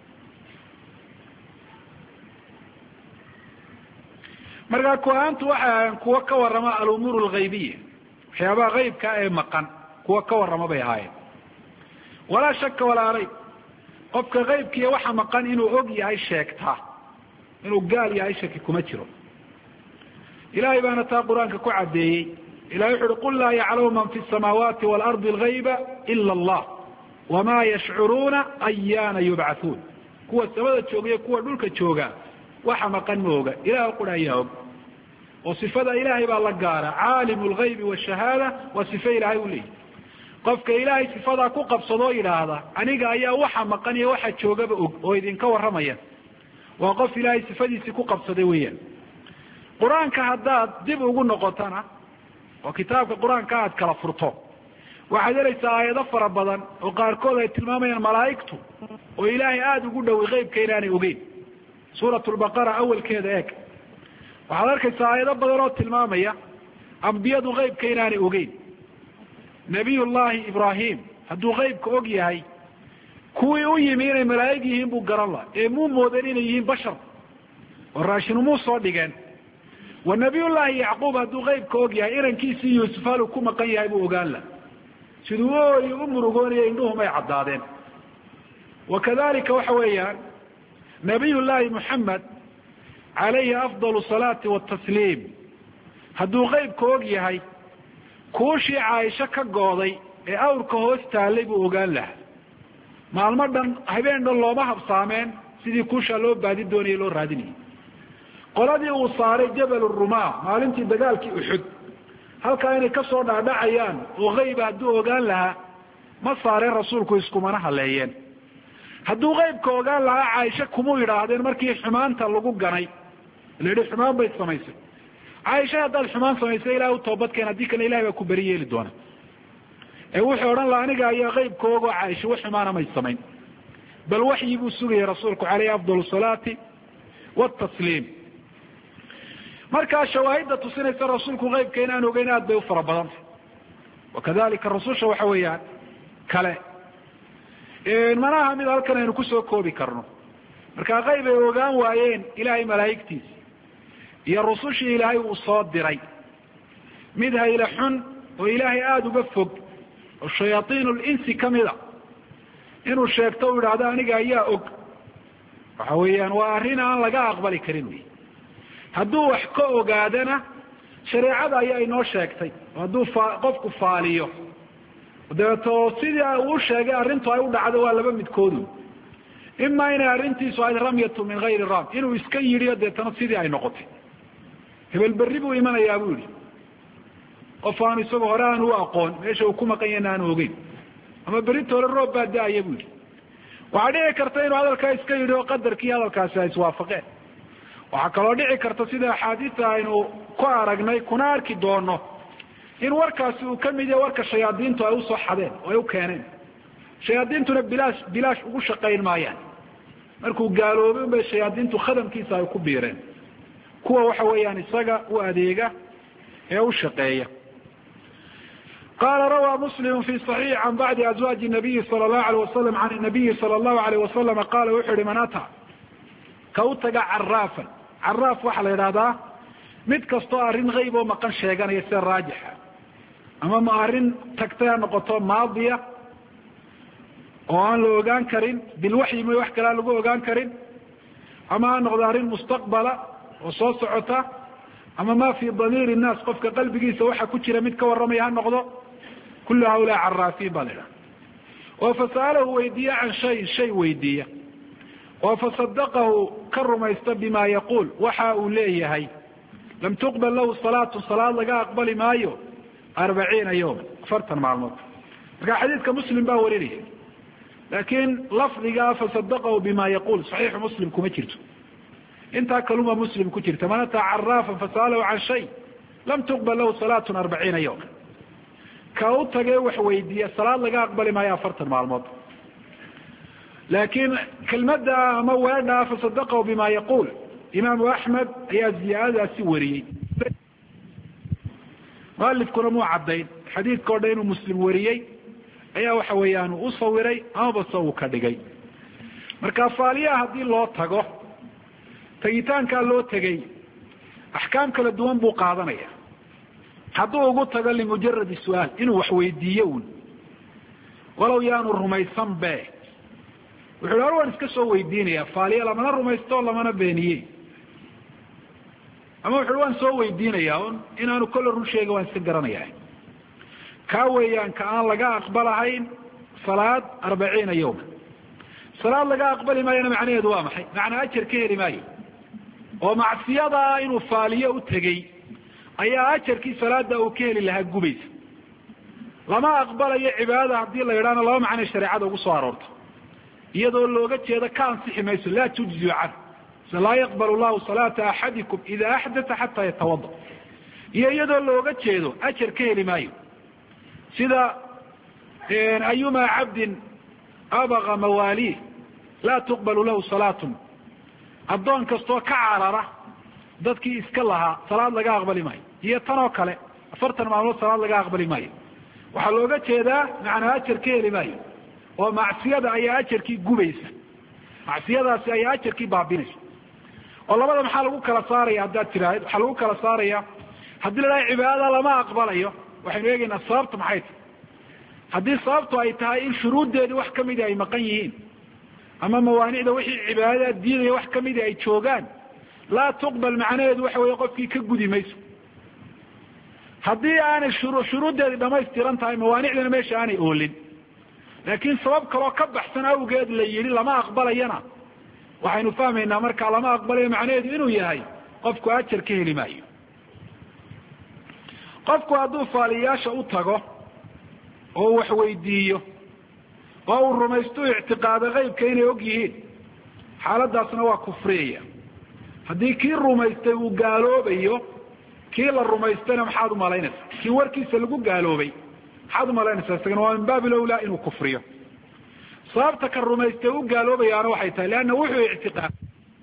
Speaker 1: markaa kuhaantu waxay ahaayeen kuwo ka warrama alumuur alghaybiya waxyaabaha haybka ee maqan kuwo ka warrama bay ahaayeen walaa shaka walaa rayb qofka haybkiiya waxa maqan inuu og yahay sheegtaa inuu gaal yahay shaki kuma jiro ilahay baana taa qur-aanka ku caddeeyey ilahay wuxu uhi qul laa yaclamu man fi samaawaati waalardi alghayba ila allah wama yashcuruuna ayaana yubcathuun kuwa samada jooga kuwa dhulka jooga waxa maqan ma oga ilaah qura ayaa og oo sifada ilaahay baa la gaara caalimu lghaybi washahaada waa sife ilaahay u leeyahy qofka ilaahay sifadaa ku qabsadoo yidhaahda aniga ayaa waxa maqan iyo waxa joogaba og oo idinka warramaya waa qof ilaahay sifadiisii ku qabsaday weeyaan qur-aanka haddaad dib ugu noqotana oo kitaabka qur-aanka aad kala furto waxaad helaysaa aayado fara badan oo qaarkood ay tilmaamayaan malaa'igtu oo ilaahay aada ugu dhoway qeybka inaanay ogeyn suurat lbaqara awalkeeda eeg waxaad arkaysaa aayado badan oo tilmaamaya ambiyadu qeybka inaanay ogeyn nabiyullahi ibrahim hadduu qeybka og yahay kuwii u yimi inay malaa'ig yihiin buu garan laha ee muu moodan inay yihiin bashar oo raashinumuu soo dhigeen wa nabiyullahi yacquub hadduu qeybka og yahay inankiisii yuusuf haluu ku maqan yahay buu ogaan laha siduu ooy u murugoonaya indhuhumay caddaadeen wakadalika waxa weeyaan nabiyullahi moxamed calayhi afdal salaati watasliim hadduu qeybka og yahay kuushii caaisho ka gooday ee awrka hoos taallay buu ogaan lahaa maalmo dhan habeen dhan looma habsaameen sidii kuushaa loo baadi doonayay loo raadinayay qoladii uu saaray jabal rumaa maalintii dagaalkii uxud halkaa inay kasoo dhaadhacayaan oo qayba hadduu ogaan lahaa ma saareen rasuulku iskumana haleeyeen hadduu qaybka ogaan lahaa caaisha kumuu yidhaahdeen markii xumaanta lagu ganay la yidhi xumaan bay samaysay caaisha haddaad xumaan samaysay ilahay u toobadkeen haddii kale ilahay baa ku beri yeeli doona ee wuxuu odhan laha aniga ayaa qaybka ogoo caaisha wax xumaana may samayn bal waxyi buu sugayay rasuulku caleyhi afdal salaati watasliim markaa shawaahidda tusinaysa rasuulku qaybka inaan ogeyn aad bay u fara badantay wakadalika rasusha waxa weeyaan kale manaha mid halkan aynu kusoo koobi karno markaa qayb ay ogaan waayeen ilaahay malaa'igtiisa iyo rusushii ilaahay uu soo diray mid hayle xun oo ilaahay aada uga fog oo shayaaiin linsi kamida inuu sheegto u yidhaahdo aniga ayaa og waxa weeyaan waa arrin aan laga aqbali karin wey hadduu wax ka ogaadana shareecada ayaa inoo sheegtay oo hadduu qofku faaliyo dabeeto sidii uu sheegay arrintu ay u dhacdo waa laba midkoodu ima inay arrintiisu ahayd ramyatu min gayri ram inuu iska yidhiyo deetana sidii ay noqotay hebel berri buu imanayaa buu yihi qof aanu isagoo hore aanu u aqoon meesha uu ku maqan yahna aanu ogeyn ama beritoole roob baa da-aya buu yihi waxaa dhici karta inuu hadalkaa iska yidhi oo qadarkii hadalkaasi ay iswaafaqeen waxaa kaloo dhici karta sida axaadiista aynu ku aragnay kuna arki doono in warkaasi uu kamid yahay warka shayaadiintu ay usoo xadeen oo ay u keeneen shayaadiintuna bilaash ugu shaqayn maayaan markuu gaaloobay unbay shayaadiintu khadamkiisa ay ku biireen kuwa waxa weeyaan isaga u adeega ee u shaqeeya qala rawى mslim fi صaxiix can bacdi azwaaji nabiyi sala الlahu alيh wasalam can nabiyi sala الlahu alayh wasalam qaala wuxuu yihi man ata ka u taga caraafan caraaf waxaa la yidhahdaa mid kastoo arrin hayb oo maqan sheeganaya sida raajixa ama ma arrin tagtay ha noqoto maadiya oo aan la ogaan karin bilwaxyi may wax kale aan lagu ogaan karin ama ha noqdo arrin mustaqbala oo soo socota ama ma fi damiir الnaas qofka qalbigiisa waxa ku jira mid ka warramaya ha noqdo kulu haulaa caraafiin baa la idhaha oo fasa'alahu weydiiya can shayin shay weydiiya oo fasadaqahu ka rumaysta bima yaquul waxa uu leeyahay lam tuqbal lahu salaatu salaad laga aqbali maayo 40 yawma 40 maalmood marka xadiidka muslim baa warinaya laakiin lafdiga fasadaqahu bima yaquul saxiix muslim kuma jirto intaa kaluma muslim ku jirta man ataa caraafan fasa'alahu can shay lam tuqbal lahu salaatu 40 yawma ka u tagay wax weydiiya salaad laga aqbali maayo 40 maalmood laakiin kelmadda ama weedha fasadaqahu bima yaquul imaamu axmed ayaa ziyaadadaasi wariyey mualifkuna muu caddayn xadiidka o dhan inuu muslim wariyey ayaa waxa weeyaan u sawiray amaba se uu ka dhigay marka faaliyaha haddii loo tago tagitaankaa loo tegay axkaam kala duwan buu qaadanaya hadduu ugu tago limujaradi su-aal inuu wax weydiiyo un walow yaanu rumaysan be wuxu hi hor waan iska soo weydiinaya faaliya lamana rumaysto lamana beeniye ama wuxu waan soo weydiinaya un inaanu kolle run sheega waan iska garanaya kaa weeyaan ka aan laga aqbalahayn salaad 40 yawma salaad laga aqbali maayona macnaheedu waa maxay macnaa ajar ka heli maayo oo macsiyadaa inuu faaliyo u tegey ayaa ajarkii salaada uu ka heli lahaa gubaysa lama aqbalayo cibaadada haddii la yidhahna laba macnay shareecada ugu soo aroorto iyadoo looga jeedo ka ansixi mayso laa tujziu can laa yaqbal llahu salaata axadikum ida axdaa xataa yatawada iyo iyadoo looga jeedo ajar ka heli maayo sida ayuma cabdin abaqa mawaalih laa tuqbalu lahu salaatun addoon kastoo ka carara dadkii iska lahaa salaad laga aqbali maayo iyo tan oo kale 40 maalmood salaad laga aqbali maayo waxaa looga jeedaa macnaa ajar ka heli maayo oo macsiyada ayaa ajarkii gubaysa macsiyadaasi ayaa ajarkii baabinaysa oo labada maxaa lagu kala saaraya haddaad tiraahid waxaa lagu kala saaraya haddii la dhahay cibaadada lama aqbalayo waxaynu eegaynaa sababta maxay tahay haddii sababtu ay tahay in shuruuddeedii wax kamidi ay maqan yihiin ama mawaanicda wixii cibaadada diidaya wax kamidi ay joogaan laa tuqbal macnaheedu waxa weeye qofkii ka gudi mayso haddii aanay shuruuddeedii dhamaystiran tahay mawaanicdana meesha aanay oolin laakiin sabab kaloo ka baxsan awgeed la yidhi lama aqbalayana waxaynu fahmaynaa markaa lama aqbalayo macnaheedu inuu yahay qofku ajar ka heli maayo qofku hadduu faaliyaasha u tago oo wax weydiiyo oo uu rumaysto ictiqaada qaybka inay og yihiin xaaladaasna waa kufriyaya. haddii kii rumaystay uu gaaloobayo kii la rumaystayna maxaad umalaynaysaa? kii warkiisa lagu gaaloobay maxaad umalaynaysaa? isagana waa min baabi lawlaa inuu kufriyo. sababta ka rumaystay u gaaloobayaana waxay tahay leanna wuxuu ictiqaaday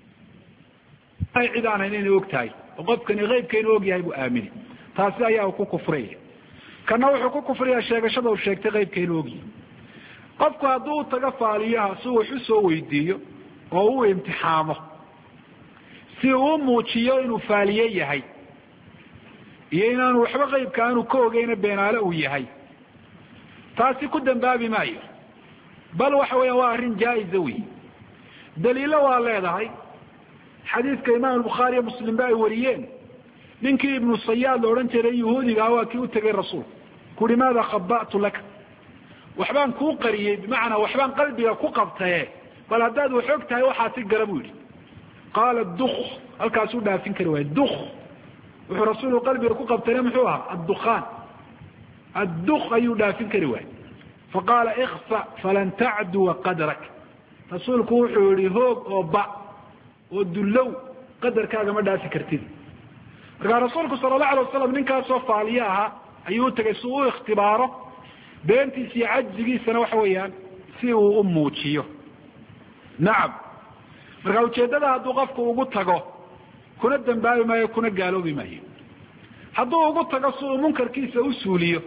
Speaker 1: cid aan hayn inay og tahay oo qofkani qaybka inuu og yahay buu aamini. taasi ayaa uu ku kufriyaya. kana wuxuu ku kufriyaa sheegashada uu sheegtay qaybka inuu og yahay. qofku hadduu taga faaliyaha si wax u soo weydiiyo oo uu imtixaamo si uu muujiyo inuu faaliye yahay iyo inaanu waxba qaybka aanu ka ogeyna beenaale uu yahay, taasi ku dambaabi maayo. bal waxa weya waa arrin jaa-iza wey. daliilo waa leedahay. xadiidka imaam bukhaari iyo muslim ba ay wariyeen, ninkii ibnu sayaad la odhan jiray yahuudiga waa kii u tegay rasuulku kuuhi maada khaba'tu laka, waxbaan kuu qariyey, bimacnaa waxbaan qalbiga ku qabtaye bal haddaad wax og tahay waxaa si gara buu yidhi. qaala duk, halkaasuu dhaafin kari waaye. duk wuxuu rasuulku qalbiga ku qabtayna muxuu ahaa? addukhaan. adduk ayuu dhaafin kari waaye. faqaala ikfa falan tacduwa qadrak. rasuulku wuxuu yihi hoog oo ba oo dullow qadarkaaga ma dhaafi kartid. markaa rasuulku sala allahu alay wasalam ninkaasoo faaliye ahaa ayuu u tegay si uu ikhtibaaro beentiisa iyo cajzigiisana waxa weeyaan si uu u muujiyo. nacam. marka ujeeddada hadduu qofku ugu tago kuna dambaabi maayo kuna gaaloobi maayo. hadduu ugu tago si uu munkarkiisa u suuliyo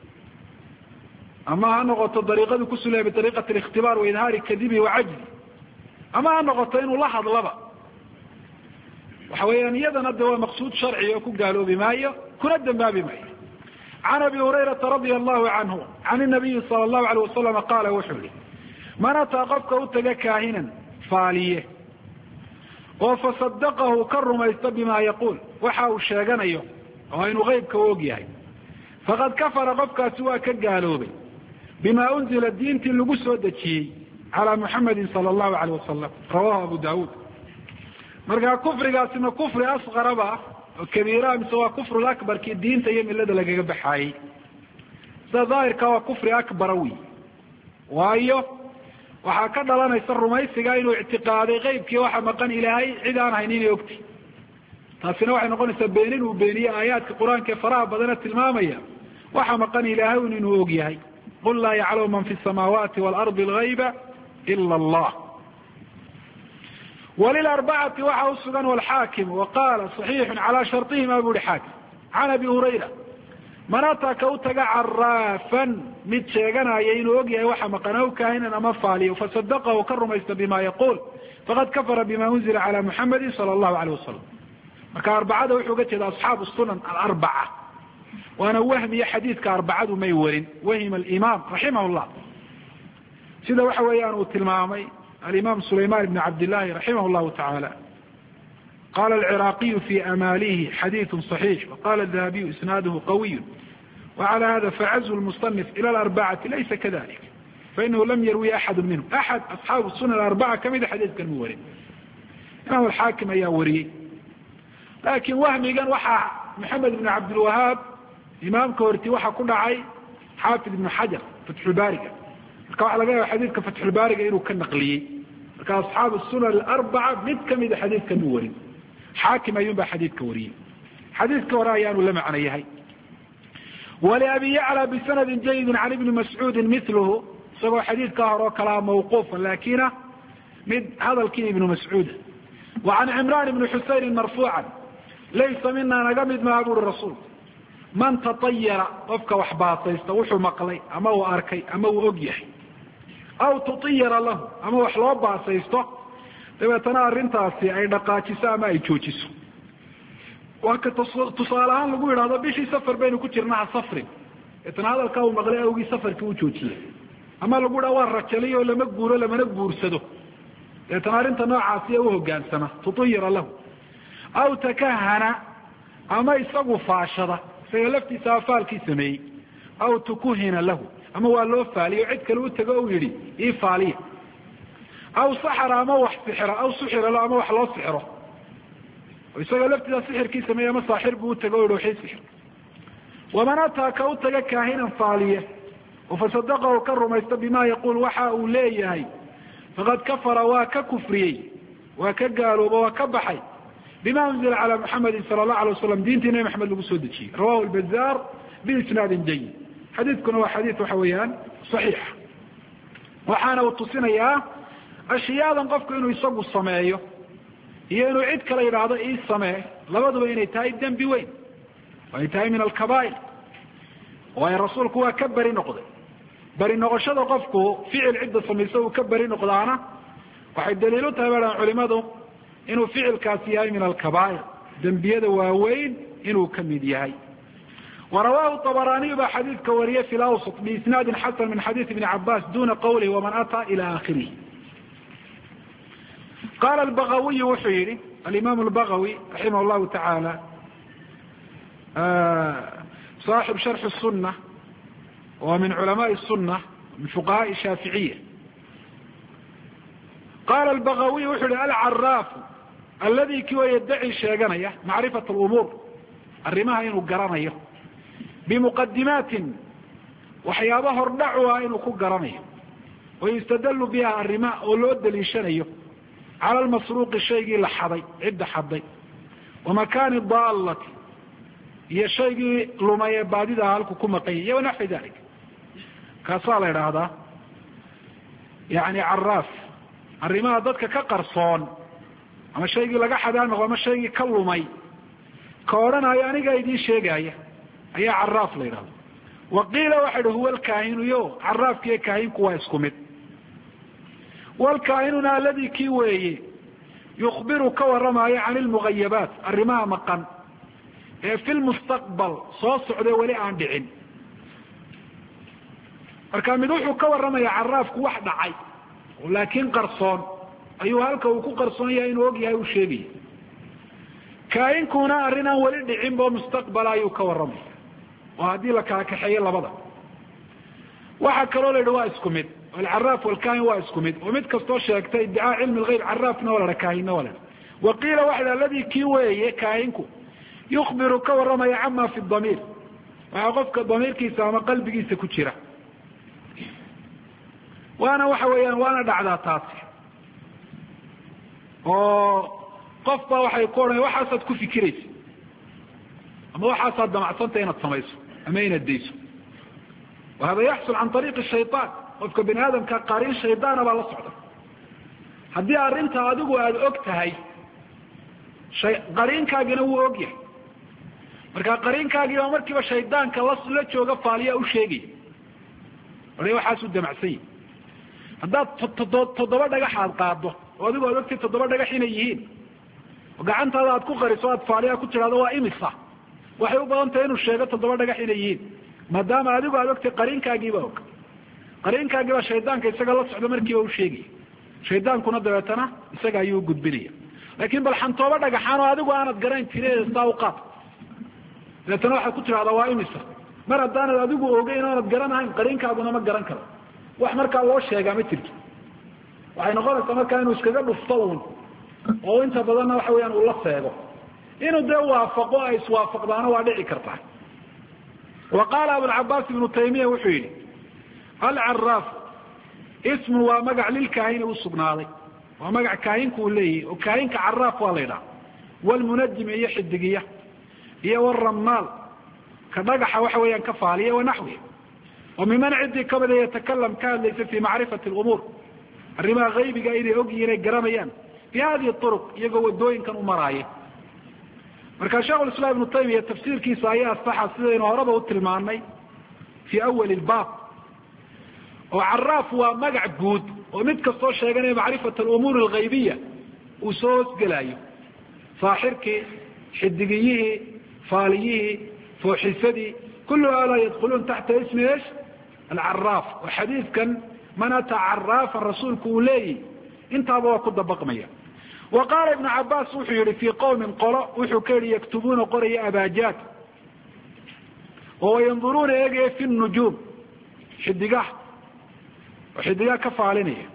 Speaker 1: ama ha noqoto dariiqadii ku suulaya bidariiqati alikhtibaar wa idhaari kadibi wa cajzi, ama ha noqoto inuu la hadlaba, waxa weeyaan iyadana de waa maqsuud sharci oo ku gaaloobi maayo kuna dambaabi maayo. can abi hurayrata radia allahu canhu can inabiyi sala allahu alayh wasalama qaala wuxuu yihi man ataa qofka u taga kaahinan faaliye oo fasadaqahu ka rumaysta bima yaquul waxa uu sheeganayo oo inuu qeybka u og yahay, faqad kafara qofkaasi waa ka gaaloobay bima unzila diintii lagu soo dejiyey calaa muxamedin sala allahu alayh wasalam, rawahu abu daawuud. markaa kufrigaasi ma kufri asqaraba oo kabiira mise waa kufrul akbar kii diinta iyo millada lagaga baxaayey? sida daahirka waa kufri akbara wey. waayo waxaa ka dhalanaysa rumaysiga inuu ictiqaaday qeybkii waxa maqan ilaahay cid aan hayn inay ogti. taasina waxay noqonaysaa beenin uu beeniye aayaadka qur-aanka ee faraha badana tilmaamaya waxa maqan ilaahay un inuu og yahay. qul laa yaclamu man fi samaawaati waalardi algayba ila allah. walilarbacati waxa usugan walxaakim waqaala صaxiixu calaa sharطihima bu uhi xaakim. can abi hurayra man ataa ka u taga caraafan mid sheeganaya inuu og yahay waxa maqan aw kaahinan ama faaliyo fasadaqahu ka rumaysta bima yaquul faqad kafara bima unzila calaa muxamedi sala allahu alayh wasalam. marka arbacada wuxuu uga jeeda asxaabu sunan alarbaca, waana wahmiyo xadiidka arbacadu may warin. wahima alimaam raximah llah, sida waxa weeyaan uu tilmaamay alimaam sulayman ibn cabdillahi raximah llahu tacaala. qala alciraaqiyu fi amaalihi xadiidu صaxiix waqala adahabiyu isnaaduhu qawiyu wacala hada facazhu lmusanif ila alarbacati laysa kadalik fainahu lam yarwi axadu minhum. axad asxaabu sunan arbaca kamida xadiidkan mu warin. imaam alxaakim ayaa wariyey. laakiin wahmigan waxaa maxamed ibn cabdilwahaab imaamka horti waxa ku dhacay xaafid ibnu xajar fatxulbaariga. marka waxa laga yaaba xadiidka fatxulbaariga inuu ka naqliyey. marka asxaabu sunan alarbaca mid kamida xadiidkan mu warin. xaakim ayuun baa xadiidka wariyey. xadiidka hore ayaanu la macno yahay. waliabi yacla bisanadin jayidin can ibni mascuudin miluhu, isagoo xadiidkaa hore oo kalaa mawquufa laakina mid hadalkii ibnu mascuuda. wa can cimraan ibni xusaynin marfuucan laysa mina naga mid maha buuri rasuulku man tatayara qofka wax baasaysta wuxuu maqlay ama uu arkay ama uu og yahay, aw tutiyara lahu ama wax loo baasaysto dabeetana arrintaasi ay dhaqaajiso ama ay joojiso. waa ka tusaale ahaan lagu yidhahdo bishii safar baynu ku jirna ha safrin, deetana hadalkaa uu maqlay awgii safarkii u joojiyey. ama lagu yidhahdo waa rajaliy oo lama guuro lamana guursado, deetana arrinta noocaasiya u hogaansama tutiyara lahu. aw takahana ama isagu faashada, isaga laftiisa afaalkii sameeyey. aw tukuhina lahu ama waa loo faaliyo cid kale u tago u yihi ii faaliya. aw saxra ama wax sixira, aw suxira lahu ama wax loo sixiro, isaga laftiisa sixirkii sameeyey ama saaxir buu utago o yihi waxii sixir. waman ataa ka u taga kaahinan faaliye fasadaqahu ka rumaysta bima yaqul waxa uu leeyahay faqad kafara waa ka kufriyey waa ka gaalooba waa ka baxay bima unzila calى muxamedi sala allahu alay wasalam diintii nabi maxamed lagu soo dejiyey rawahu lbazaar biisnaadin jayid xadiidkuna waa xadiid waxa weeyaan saxiixa waxaana uu tusinayaa ashiyaadan qofku inuu isagu sameeyo iyo inuu cid kale yidhaahdo ii samee labaduba inay tahay dembi weyn oo ay tahay min alkabaa'ir waayo rasuulku waa ka beri noqday beri noqoshada qofku ficil cidda samaysa uu ka beri noqdaana waxay daliil u tahay baadhan culimadu inuu ficilkaasi yahay min alkabaa'ir dembiyada waaweyn inuu ka mid yahay warawahu طabaraniyu baa xadiidka wariyay fi lawsط biisnaadin xasan min xadiid ibni cabas duna qawlihi waman ataa ila akhirih qala albagawiyu wuxuu yihi alimaam albagawi raximah llahu tacaala صاaxib sharx الsuna wa min culamaءi الsuna min fuqahaءi shaaficiya qala albagawiy wuxuu yihi alcaraafu aladi ki wa yaddaci sheeganaya macrifat اlumuur arrimaha inuu garanayo bimuqadimaatin waxyaaba hordhacu ah inuu ku garanayo wayustadalu biha arrima oo loo daliishanayo cala lmasruuqi shaygii la xaday cidda xaday wamakaani daalati iyo shaygii lumay ee baadidaa halku ku maqanya iyo wanaxwi dalik kaasaa la idhaahdaa yani caraaf arrimaha dadka ka qarsoon ama shaygii laga xadaa noqo ama shaygii ka lumay ka odhanayo anigaa idiin sheegaya ayaa caraaf la yidhahda waqiila waxa idhi huwa alkaahinu yo caraafkiiyo kaahinku waa isku mid walkaahinuna aladi kii weeye yukbiru ka waramayo can ilmugayabaat arrimaha maqan ee fi lmustaqbal soo socde weli aan dhicin marka mid wuxuu ka warramaya caraafku wax dhacay laakiin qarsoon ayuu halka uu ku qarsoon yahay inuu og yahay u sheegaya kaahinkuna arrin aan weli dhicin bo mustaqbala ayuu ka warramaya oo haddii la kala kaxeeyo labada waxaa kaloo la yidhi waa isku mid alcaraaf walkaahin waa isku mid oo mid kastoo sheegta iddicaa cilmi lgayb caraafna waa la dha kaahinna waa la dha waqiila waxa aladi kii weeye kaahinku yukbiru ka warramaya cama fi damiir waxaa qofka damiirkiisa ama qalbigiisa ku jira waana waxa weeyaan waana dhacdaa taasi oo qof baa waxay ku odhanaya waxaasaad ku fikiraysa ama waxaasaad damacsanta inaad samayso ama inaad dayso wahada yaxsul can ariiqi shayطaan qofka bani aadamka qariin shaydaana baa la socda haddii arrinta adigu aada og tahay qariinkaagina wuu og yahay marka qariinkaagiiba markiiba shaydaanka la jooga faaliya u sheegaya o waxaasuu damacsan yahi haddaad toddoba dhagax aad qaado oo adigu aad ogtay 7 dhagax inay yihiin oo gacantaada aad ku qariso aad faaliya ku tidhahdo waa imisa waxay u badan tahay inuu sheego 7 dhagax inay yihiin maadaama adigu aad ogtay qariinkaagiiba og qariinkaagiiba shaydaanka isaga la socda markiiba u sheegaya shaydaankuna dabeetana isaga ayuu gudbinaya laakin bal xantooba dhagaxaan oo adigu aanad garayn tireeda saa u qaad dabeetana waxaad ku tidhahdaa waa imisa mar haddaanad adigu ogeyn oonad garanahayn qariinkaaguna ma garan karo wax markaa loo sheegaa ma jirto waxay noqonaysaa markaa inuu iskaga dhufto uun oo inta badanna waxa weyaan uu la seego inuu dee waafaqo ay iswaafaqdaano waa dhici kartaa wa qaala abulcabaas ibnu taymiya wuxuu yihi alcaraaf ismun waa magac lilkaahini usugnaaday waa magac kaahinku uu leeyahy oo kaahinka caraaf waa la ydhaha walmunajim iyo xidigiya iyo wramaal ka dhagaxa waxa weeyaan ka faaliya wanaxwi oo miman ciddii kamida yatakalam ka hadlaysa fi macrifati lumuur arrimaha haybiga inay og yihiin ay garanayaan bi hadihi uruq iyagoo wadooyinkan u maraaya marka sheekhu islam ibnu taymiya tafsiirkiisa ayaa asaxa sidaynu horeba u tilmaanay fi awali lbaab oo caraaf waa magac guud oo mid kastoo sheeganaya macrifat alumuur alghaybiya uu soo hoosgelaayo saaxirkii xidigiyihii faaliyihii fooxisadii kulu haula yadkhuluun taxta ismi ish alcaraaf oo xadiidkan man ataa caraafan rasuulku uu leeyihi intaaba waa ku dabaqmaya wa qaala ibnu cabaas wuxuu yihi fii qowmin qolo wuxuu ka yihi yaktubuuna qoraya abaajaad oo yanduruuna eegaya fi nujuum xidigaha oo xidigaha ka faalinaya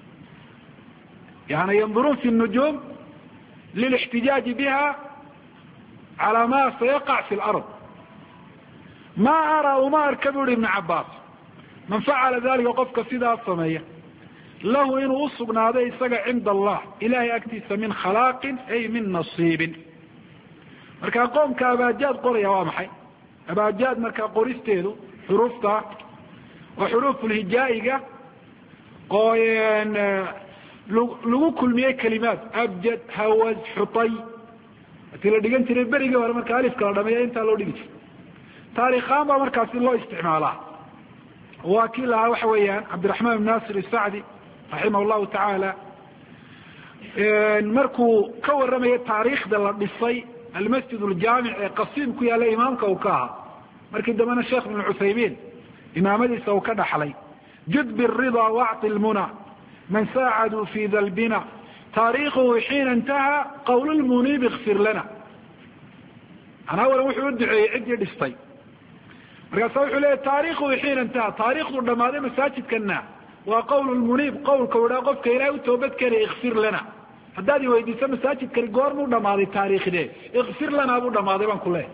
Speaker 1: yani yanduruun fi nujuum lilاxtijaaji biha calى ma sayaqac fi lard ma araa uma arka bu ihi ibnu cabaas man facala dalika qofka sidaa sameeya lahu inuu usugnaaday isaga cinda allah ilahay agtiisa min khalaaqin ay min nasiibin. markaa qoomka abaajaad qoraya waa maxay? abaajaad markaa qoristeedu xuruufta waa xuruufulhijaa'iga oo lagu kulmiyey kalimaad abjad, hawaz, xutay ati la dhigan jiray berigii hore marka alifka la dhameeya intaa loo dhigi jiray. taarikhaan baa markaasi loo isticmaalaa. waa kii lahaa waxa weeyaan cabdiraxmaan ibn naasir isacdi raximah llahu tacaala markuu ka warramaya taariikhda la dhisay almasjid aljaamic ee qasiim ku yaalla imaamka uu ka ahaa, markii dambena sheekh ibn cuthaymiin imaamadiisa uu ka dhaxlay. jud birida wacti lmuna man saacaduu fi dalbina taariikhuhu xiina intaha qawl lmuniib ikfir lana. awalan wuxuu u duceeyey ciddii dhistay, markaasa wuxuu leeya taariikhuhu xiina intaha, taariikhdu dhammaaday masaajidkana waa qawl lmuniib, qawlka u dhaa qofka ilaahay u toobad keenay ikfir lana. haddaad i weydiiso masaajidkani goormuu dhamaaday taariikhdee, ikfir lana buu dhamaaday baan ku leehay.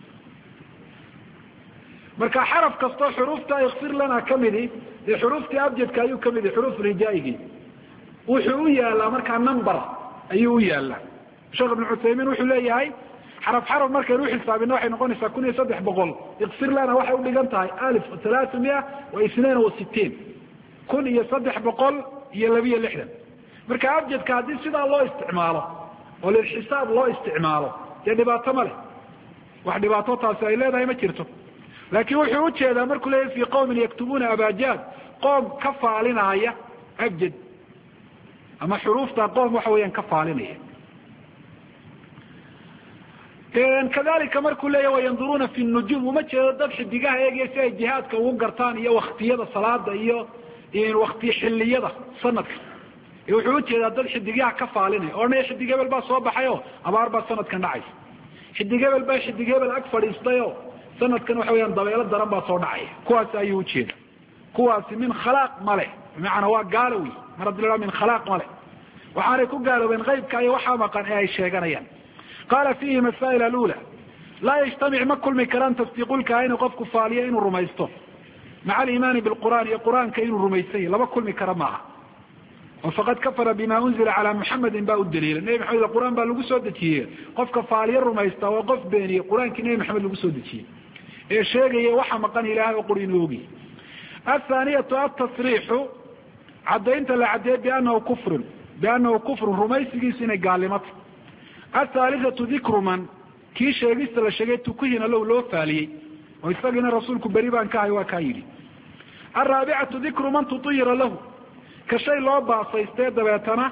Speaker 1: marka xaraf kastoo xuruufta ikfir lana kamidi dee xuruuftii abjadka ayuu kamid yahay, xuruuf rijaaigii wuxuu u yaalaa markaa number ayuu u yaalaa. sheekh ibn cuthaymiin wuxuu leeyahay xaraf xaraf markaynu uxisaabina waxay noqonaysaa 1300. ikfir lana waxay udhigan tahay 1362 1362. marka abjadka haddii sidaa loo isticmaalo oo lilxisaab loo isticmaalo dee dhibaato ma leh, wax dhibaato taasi ay leedahay ma jirto. laakiin wuxuu ujeedaa markuu leeyahy fi qawmin yaktubuuna abajad, qoom ka faalinaya abjad ama xuruufta qoom waxa weeyaan ka faalinaya. kadalika markuu leeyahy wayanduruuna fi nujum, uma jeedo dad xidigaha eegaya si ay jihaadka ugu gartaan iyo waktiyada salaada iyo wakti xiliyada sanadka. wuxuu ujeedaa dad xidigyaha ka faalinaya, oonaya xidig hebel baa soo baxay o abaar baa sanadkan dhacaysa, xidig hebel baa xidig hebel ag fadhiistay o sanadkan waxa weyaan dabeelo daran baa soo dhacaya. kuwaasi ayuu ujeeda. kuwaasi min khalaaq ma leh, bimacnaa waa gaalo wey, mar hadii la min khalaaq ma leh. waxaanay ku gaaloobeen qaybka iyo waxaa maqan ee ay sheeganayaan. qaala fiihi masaa'il alula laa yajtamic ma kulmi karaan tasdiiqulkaha inuu qofku faaliyo inuu rumaysto maca aliimaani bilqur'aan iyo qur-aanka inuu rumaysan yahy, lama kulmi kara maaha. faqad kafara bima unzila calaa muxamedin baa u daliila. nebi maxamed qur-aan baa lagu soo dejiyey. qofka faaliyo rumaysta waa qof beeniye qur-aankii nebi maxamed lagu soo dejiyey ee sheegaya waxa maqan ilaahay oo quri inuu ogiy. athaaniyatu atasriixu, cadaynta la cadeeye bianahu kufrun rumaysigiisu inay gaalnimato. athaalithatu dikru man, kii sheegista la sheegay tukuhina low loo faaliyey oo isagiina rasuulku beri baan ka ahay waa kaa yidhi. alraabicatu dikru man tutiyira lahu, ka shay loo baasaystee dabeetana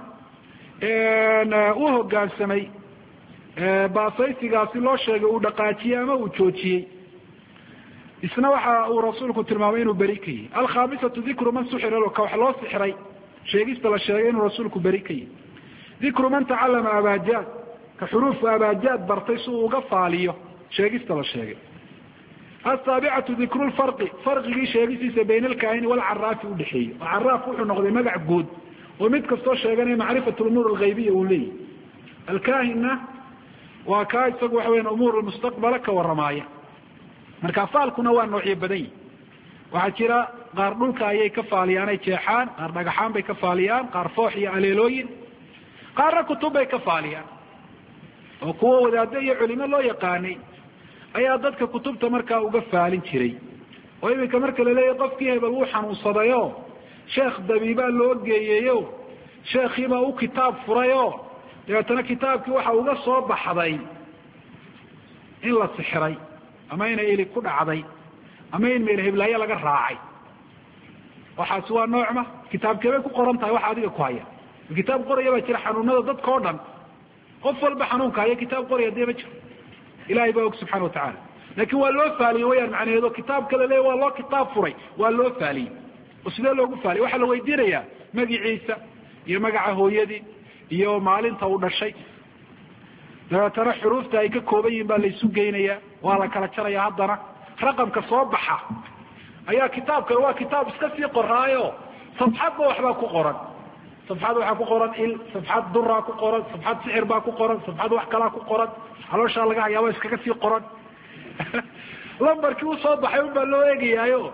Speaker 1: u hogaansamay baasaysigaasi loo sheegay uu dhaqaajiyey ama uu joojiyey, isna waxa uu rasuulku tilmaamay inuu beri ka yihi. alkhaamisatu dikru man suxira lahu, ka wax loo sixray sheegista la sheegay inuu rasuulku beri ka yihi. dikru man tacallama abaajaad, ka xuruufka abaajaad bartay si uu uga faaliyo sheegista la sheegay. asaabicatu dikru lfarqi, farqigii sheegisiisa bayna alkaahini walcaraafi udhexeeyey. oo caraaf wuxuu noqday magac guud oo mid kastoo sheeganaya macrifat lumuur alghaybiya uu leeyahy. alkaahinna waa kaa isagu waxa weyan umuur lmustaqbala ka waramaaya. marka faalkuna waa noocyo badan yihi. waxaa jira qaar dhulka ayay ka faaliyaan, ay jeexaan, qaar dhagaxaan bay ka faaliyaan, qaar foox iyo aleelooyin, qaarna kutub bay ka faaliyaan. oo kuwa wadaado iyo culimo loo yaqaanay ayaa dadka kutubta markaa uga faalin jiray. oo iminka marka laleeyahy qofkii hebel wuu xanuunsadayo sheekh dabiibaa loo geeyeyo sheekhiibaa u kitaab furayo dabeetana kitaabkii waxa uga soo baxday in la sixiray ama inay ili ku dhacday ama in meel heblaayo laga raacay. waxaas waa noocma kitaabkee bay ku qoran tahay waxa adiga ku haya. kitaab qoraya baa jira xanuunada dadka o dhan, qof walba xanuunka haya kitaab qoraya dee ma jiro, ilahay baa og subxana watacaala. laakin waa loo faaliye wayaan macnaheedo kitaabka la leeya waa loo kitaab furay, waa loo faaliyey. oo sidee loogu faaliye? waxaa la weydiinayaa magaciisa iyo magaca hooyadii iyo maalinta uu dhashay, dabeetana xuruufta ay ka kooban yihin baa laysu geynaya, waa la kala jaraya. haddana raqamka soo baxa ayaa kitaabkan waa kitaab iska sii qoraayo safxadba waxbaa ku qoran. safxad waxaa ku qoran il, safxad duraa ku qoran, safxad sixir baa ku qoran, safxad wax kalaa ku qoran, calooshaa laga hayaaba iskaga sii qoran. lambarkii usoo baxay un baa loo eegayaayo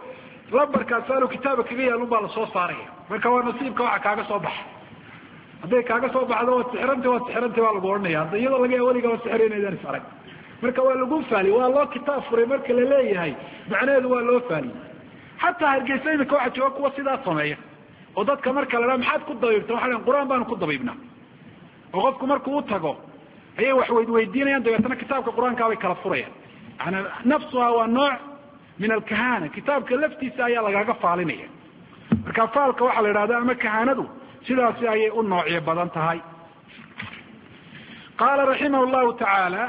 Speaker 1: lambarkaas aanu kitaabka kaga yaalun baa lasoo saaraya marka waa nasiibka waxa kaaga soo baxa hadday kaaga soo baxdo waad sixirantay baa lagu odhanaya hadda iyadoo laga weligaa sixir inaydaan is arag marka waa lagu faaliy waa loo kitaab furay marka la leeyahay macnaheedu waa loo faaliy xataa hargeysa imika waxa jooga kuwa sidaa sameeya oo dadka marka la dhaha maxaad ku dabiibta waxa dhahan qur-aan baanu ku dabiibnaa oo qofku markuu u tago ayay wax weydiinayaan dabeetana kitaabka qur-aankaa bay kala furayaan yani nafsuha waa nooc min alkahana kitaabka laftiisa ayaa lagaaga faalinaya marka faalka waxaa la idhahda ama kahanadu sidaasi ayay u noocyo badan tahay qaala raximah llahu tacaala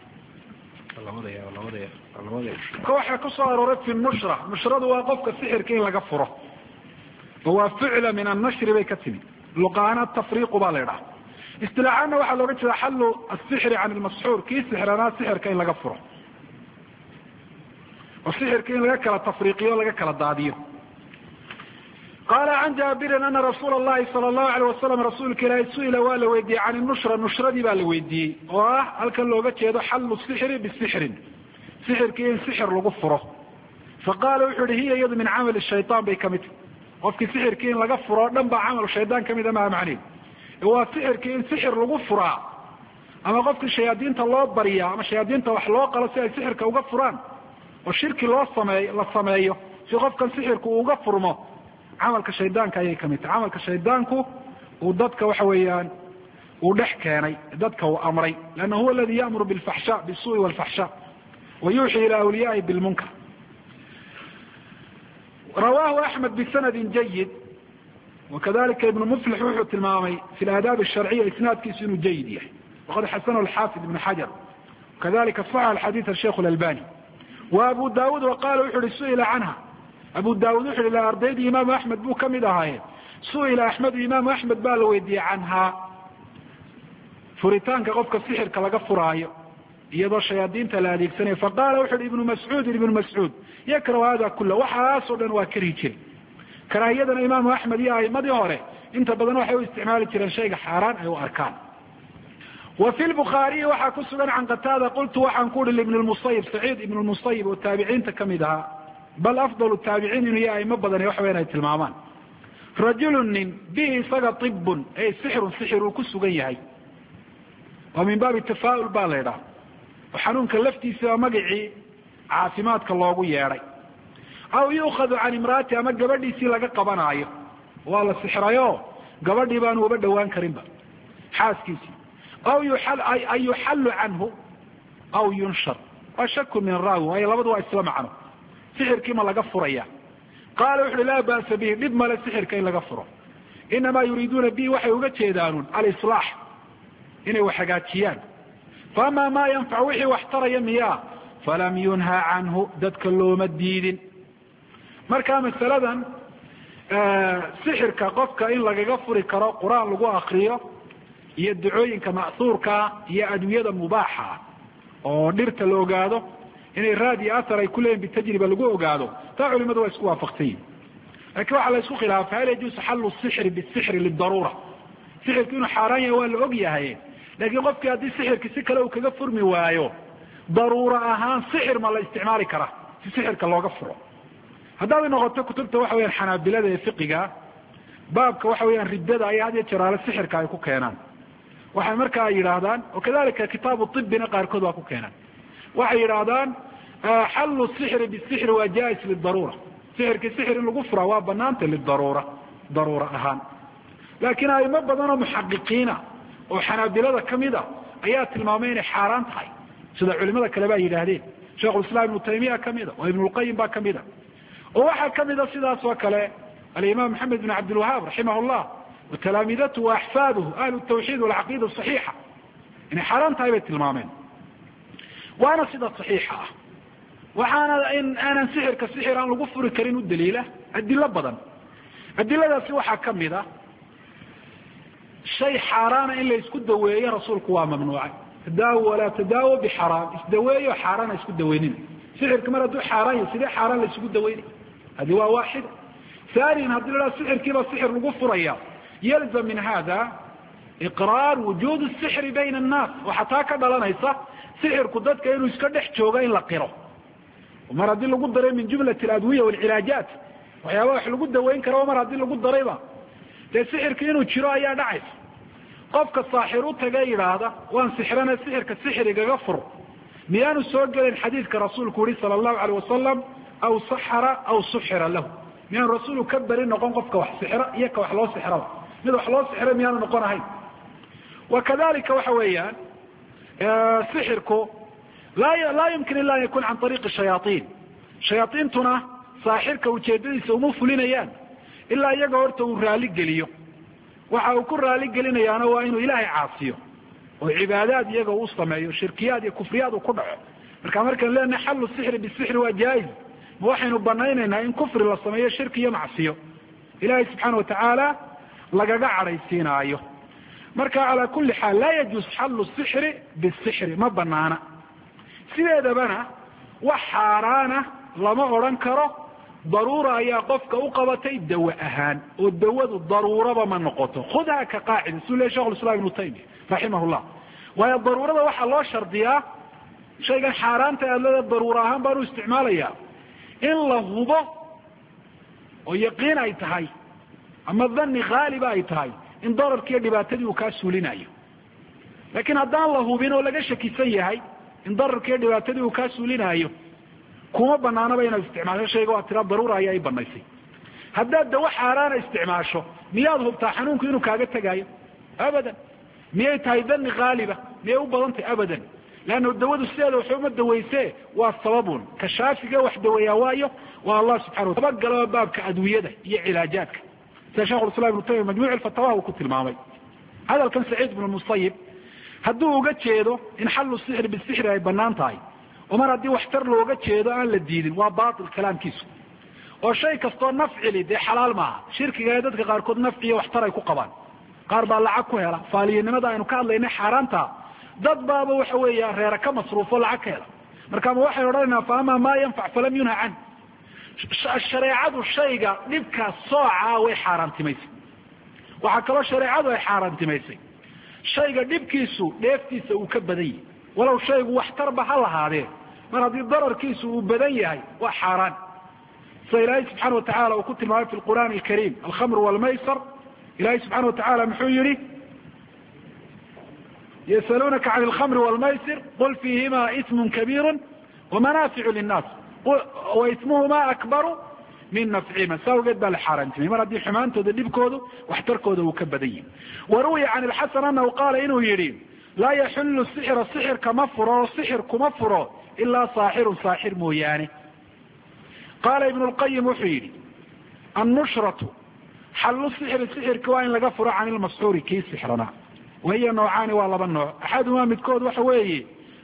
Speaker 1: waxaa ku soo arooray fi nushra nushradu waa qofka sixirka in laga furo oo waa ficla min annashri bay ka timi luqaana tafriiqu baa la idhaha istilaaxaanna waxaa looga jeeda xallu asixri can ilmasxuur kii sixranaa sixirka in laga furo oo sixirka in laga kala tafriiqiyo laga kala daadiyo qaala can jaabirin ana rasuula allahi sala allahu alayh wasalam rasuulka ilaahay su-ila waa la weydiiyey can nushra nushradii baa la weydiiyey oo ah halkan looga jeedo xallu sixri bisixrin sixirkii in sixir lagu furo faqaala wuxu uhi hiya iyadu min camali shayaan bay kamid tahy qofkii sixirkii in laga furo o dhan baa camalu shaydaan kamida maha macneed waa sixirkii in sixir lagu furaa ama qofkii shayaadiinta loo bariyaa ama shayaadiinta wax loo qalo si ay sixirka uga furaan oo shirki la sameeyo si qofkan sixirku uu uga furmo camalka shaydaanka ayay kamid tahay camalka shaydaanku uu dadka waxa weeyaan uu dhex keenay dadka uu amray lanna huwa aladi ya'muru bilfaxsha bisuui walfaxsha wa yuuxi ila awliyaahi bilmunkar rawaahu axmed bisanadi jayid wakadalika ibnu muflix wuxuu tilmaamay fi laadaab asharciya isnaadkiisu inuu jayid yahay waqad xasanahu alxaafid ibn xajar wakadalika saxa alxadiid asheikh alalbani wa abu daawuud waqala wuxu uhi su-ila canha abu daawud wuxu uhi ardaydii imaamu axmed buu kamid ahaaye su-ila axmedu imaamu axmed baa la weydiiyey canhaa furitaanka qofka sixirka laga furaayo iyadoo shayaadiinta la adeegsanayo faqala wuxu uhi ibnu mascuud yakrahu hada kula waxaasoo dhan waa karihi jire karaahiyadana imaamu axmed iyo aimadii hore inta badan waxay u isticmaali jireen shayga xaaraan ay u arkaan wa fi lbukhaariyi waxaa ku sugan can qataada qultu waxaan ku uhi libn lmusayib saciid ibn lmusayib oo taabiciinta kamid ahaa bal afdal taabiciin inuu iyo aimo badani waxa weyan ay tilmaamaan rajulu nin bihi isaga ibun ay sixirun sixir uu ku sugan yahay waa min baabi tafaaul baa la idhaha oo xanuunka laftiisa magacii caafimaadka loogu yeedhay aw yu'khadu can imraati ama gabadhiisii laga qabanaayo waa la sixrayo gabadhii baanu uba dhawaan karinba xaaskiisii aw an yuxallu canhu aw yunshar waa shaku min raawi waayo labadu waa isla macno sixirkii ma laga furaya qaala wuxu uhi laa ba'sa bihi dhib male sixirka in laga furo inamaa yuriiduuna bihi waxay uga jeedaanun alislaax inay wax hagaajiyaan faama maa yanfac wixii wax taraya miyaa falam yunha canhu dadka looma diidin marka masaladan sixirka qofka in lagaga furi karo qur-aan lagu akriyo iyo ducooyinka ma'huurkaa iyo adwiyada mubaaxa oo dhirta la ogaado inay raad iyo athar ay kuleeyihin bitajriba lagu ogaado taa culimadu waa isku waafaqsan yihin lakin waxaa la isku khilaafa hal yajuusu xallu sixri bisixri lidaruura sixirku inuu xaaraan yahay waa la og yahay laakiin qofkii haddii sixirki si kale uu kaga furmi waayo daruura ahaan sixir ma la isticmaali karaa si sixirka looga furo haddaad noqoto kutubta waxa weyaan xanaabilada ee fiqiga baabka waxa weyaan riddada ayaa had iyo jeraale sixirka ay ku keenaan waxay markaa yidhaahdaan wakadalika kitaabu ibina qaarkood waa ku keenaan waxay yidhaahdaan xallu sixri bisixri waa jaa-is lidaruura sixirkii sixir in lagu furaa waa banaanta lidaruura daruura ahaan laakiin aimo badan oo muxaqiqiina oo xanaabilada kamid a ayaa tilmaamay inay xaaraan tahay sida culimada kale baa yidhaahdeen sheikhulislaam ibnu taymiya kamida oo ibnulqayim baa kamida oo waxaa kamida sidaas oo kale alimaam maxamed bin cabdilwahaab raximah llah watalaamidatu wa axfaaduhu ahlu tawxiid walcaqiida saxiixa inay xaaraan tahay bay tilmaameen waana sida saxiixa ah waxaana in aanan sixirka sixir aan lagu furi karin u daliila adilo badan adiladaasi waxaa kamid a shay xaaraana in la isku daweeyo rasuulku waa mamnuucay tadaawo walaa tadaawo bixaraam isdaweeyo xaaraana isku daweynina sixirka mar hadduu xaaraan yahay sidee xaaraan la isugu daweynay hadi waa waaxida thaniyan haddii la dhaha sixirkiiba sixir lagu furaya yalzam min hada iqraar wujuud sixri bayna annaas waxaa taa ka dhalanaysa sixirku dadka inuu iska dhex joogo in la qiro mar haddii lagu daray min jumlat aladwiya walcilaajaat waxyaaba wax lagu daweyn karo mar haddii lagu darayba dee sixirka inuu jiro ayaa dhacaysa qofka saaxir u taga yidhaahda waan sixrana sixirka sixrigaga fur miyaanu soo gelin xadiidka rasuulku yihi sala allahu alayh wasalam aw saxara aw suxira lahu miyaanu rasuulu ka beri noqon qofka wax sixra iyo ka wax loo sixraba mid wax loo sixra miyaanu noqon ahayn wakadalika waxa weeyaan sixirku laa yumkin ila an yakun can ariiqi shayaaiin shayaaiintuna saaxirka ujeedadiisa uma fulinayaan ilaa iyaga horta uu raali geliyo waxa uu ku raali gelinayaana waa inuu ilaahay caasiyo oo cibaadaad iyaga u sameeyo shirkiyaad iyo kufriyaad uu ku dhaco markaan leenahay xallu sixri bisixri waa jaa'iz ma waxaynu banaynaynaa in kufri la sameeyo shirki iyo macsiyo ilaahay subxaana watacaala lagaga cadhaysiinaayo marka calaa kulli xaal laa yajuuz xallu sixri bisixri ma banaana sideedabana wax xaaraana lama odhan karo daruura ayaa qofka u qabatay dawa ahaan oo dawadu daruuraba ma noqoto khudha ka qaacida suu leey sheekh islam ibnu taymiya raximahullah waayo daruurada waxaa loo shardiyaa shaygan xaaraanta aadlada daruura ahaan baan u isticmaalayaa in la hubo oo yaqiin ay tahay ama dhanni haaliba ay tahay in dararkiiyo dhibaatadii uu kaa suulinayo laakiin haddaan la hubin oo laga shakisan yahay in dararkiiyo dhibaatadii uu kaa suulinaayo kuma banaanaba inaad isticmaasho shayga waa tira daruura ayaa i banaysay haddaad dawa xaaraana isticmaasho miyaad hubtaa xanuunku inuu kaaga tegaayo abadan miyay tahay dhanni haaliba miyay u badan tahay abadan leanna dawadu sideeda waxuma dawayse waa sababun ka shaafiga wax daweeyaa waayo waa allah subxana wataala galaba baabka adwiyada iyo cilaajaadka sida shekhulislam ibnu taymiya majmuuc alfatawa uu ku tilmaamay hadalkan saciid ibnu musayib hadduu uga jeedo in xallu sixri bisixri ay banaan tahay oo mar haddii waxtar looga jeedo aan la diidin waa baatil kalaamkiisu oo shay kastoo nafcili dee xalaal maaha shirkiga ee dadka qaarkood nafciyo waxtar ay ku qabaan qaar baa lacag ku hela faaliyanimada aynu ka hadlaynay xaaraanta dad baaba waxa weeya reera ka masruufo lacag ka hela markaama waxaynu odhanaynaa fa ama maa yanfac falam yunha can shareecadu shayga dhibkaas soocaa way xaaraantimaysay waxaa kaloo shareecadu ay xaaraantimaysay shayga dhibkiisu dheeftiisa uu ka badan yahay walow shaygu waxtarba ha lahaadee mar haddii dararkiisu uu badan yahay waa xaaraan sida ilaahay subxana watacala uu ku tilmaamay fi lqur'aan alkariim alkhamru walmaysar ilahay subxana watacala muxuu yihi yasaluunaka can alkhamri walmaysir qul fiihima ismun kabiiru wamanaaficu linnaas waismuhuma akbaru min nafcihima saa awgeed baa la xaaraantimay mar haddii xumaantooda dhibkoodu waxtarkooda uu ka badan yahay waruwiya can ilxasan anahu qaala inuu yihi laa yaxullu sixra sixirka ma furo sixir kuma furo ilaa saaxirun saaxir mooyaane qaala ibnu lqayim wuxuu yidhi annushratu xallu sixri sixirka waa in laga furo can ilmasxuuri kii sixranaa wahiya noocaani waa laba nooc axadumaa midkood waxa weeye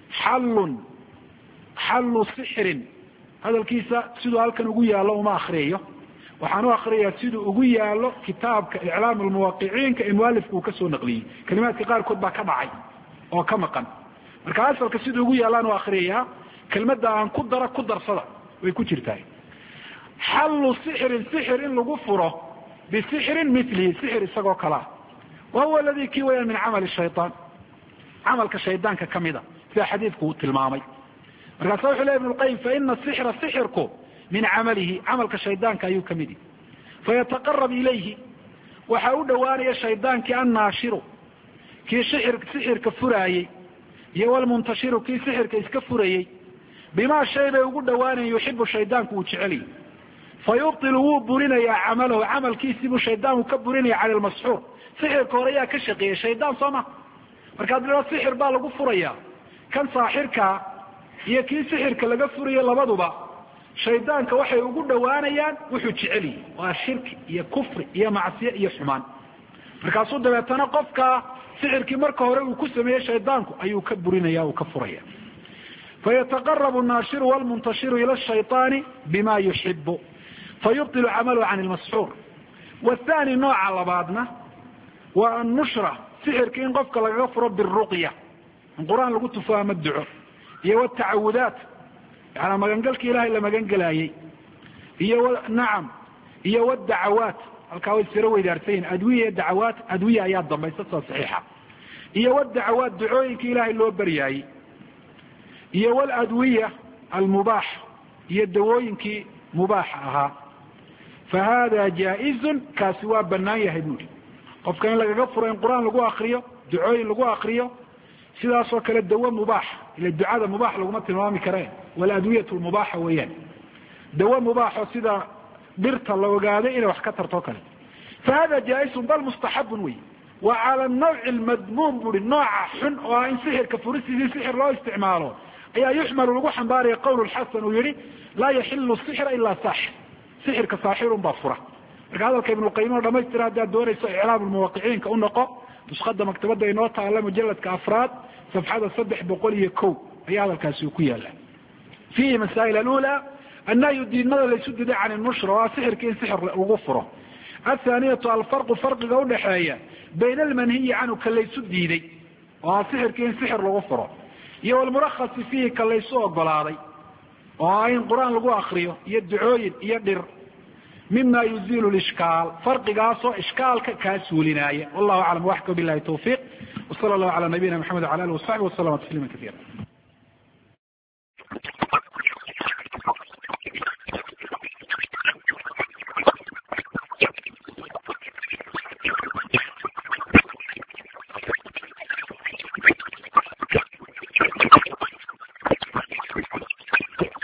Speaker 1: xallu sixrin hadalkiisa siduu halkan ugu yaallo uma akriyayo waxaan u akriyaa siduu ugu yaallo kitaabka iclaam lmuwaqiciinka ee mualifku uu kasoo naqliyey kalimaadka qaarkood baa ka dhacay oo ka maqan marka asalka siduu ugu yaallaan u akriyayaa kelmadda aan ku dara ku darsada way ku jirtaa xallu sixrin sixir in lagu furo bisixrin milihi sixir isagoo kalaa wa huwa aladii kii wayaan min camali shayaan camalka shaydaanka kamida sida xadiidku uu tilmaamay markaasa wuxuu ley ibn lqayim faina sixra sixirku min camalihi camalka shaydaanka ayuu kamid yahi fayataqarab ilayhi waxaa u dhowaanaya shaydaankii annaashiru kii sixirka furaayey iyo walmuntashiru kii sixirka iska furayey bimaa shay bay ugu dhowaanayen yuxibu shaydaanku uu jeceliyay fayubtilu wuu burinayaa camalahu camalkiisiibuu shaydaanku ka burinaya cala lmasxuur sixirka hore yaa ka shaqeeyey shaydaan soo ma markaad laa sixir baa lagu furaya kan saaxirkaa iyo kii sixirka laga furayo labaduba shaydaanka waxay ugu dhowaanayaan wuxuu jeceliyey waa shirki iyo kufri iyo macsiye iyo xumaan markaasuu dabeetana qofka sixirkii marka hore uu ku sameeyey shaydaanku ayuu ka burinaya uu ka furaya fayataqarabu naashiru walmuntashiru ila shayطaani bima yuxibu fayubtilu camalahu can lmasxuur wathani nooca labaadna waa annushra sixirka in qofka lagaga furo biruqya in qur-aan lagu tufo ama duco iyo wtacawudaat yaana magangalka ilahay la magan gelaayey iyo nacam iyo wdacawaat halkaa way siro weydaarsayiin adwiya dacawaat adwiya ayaa dambaysa soo saxiixa iyo wdacawaat ducooyinka ilahay loo baryaayey iyo wladwiya almubaax iyo dawooyinkii mubaaxa ahaa fahada jaa-izun kaasi waa banaan yahay buuri qofka in lagaga furo in qur-aan lagu akriyo ducooyin lagu akriyo sidaasoo kale dawo mubaax ila ducada mubaax laguma tilmaami kareen waladwiyatu mubaaxa weeyaan dawo mubaaxo sida dhirta la ogaaday inay wax ka tarto kale fahada jaa-izun bal mustaxabun wey wa cala nawci lmadmuum buri nooca xun oo ah in sixirka furistiisii sixir loo isticmaalo ayaa yuxmalu lagu xambaaraya qowl xasan uu yihi laa yaxilu sixra ilaa saaxir sixirka saaxirun baa fura marka hadalka ibnulqayim oo dhamaystira haddaad doonayso iclaam lmuwaqiciinka u noqo nuskhada maktabada inoo taala mujaladka 4 safxada 301 ayaa hadalkaasi ku yaala fiihi masaa'il alula annahyu diidmada laysu diiday can nushra waa sixirka in sixir lagu furo athaaniyatu alfarqu farqiga udhaxeeya bayna almanhiyi canhu ka laysu diiday oo sixirka in sixir lagu furo iyo walmurakhasi fiihi ka laysu ogolaaday oo in qur-aan lagu akriyo iyo ducooyin iyo dhir mima yuzilu lishkaal farqigaasoo ishkaalka kaa suulinaaya wallahu aclam waxka bilahi tawfiiq wasala allahu cala nabiyina maxamed wala alihi wasaxbi waslama tasliima kaiira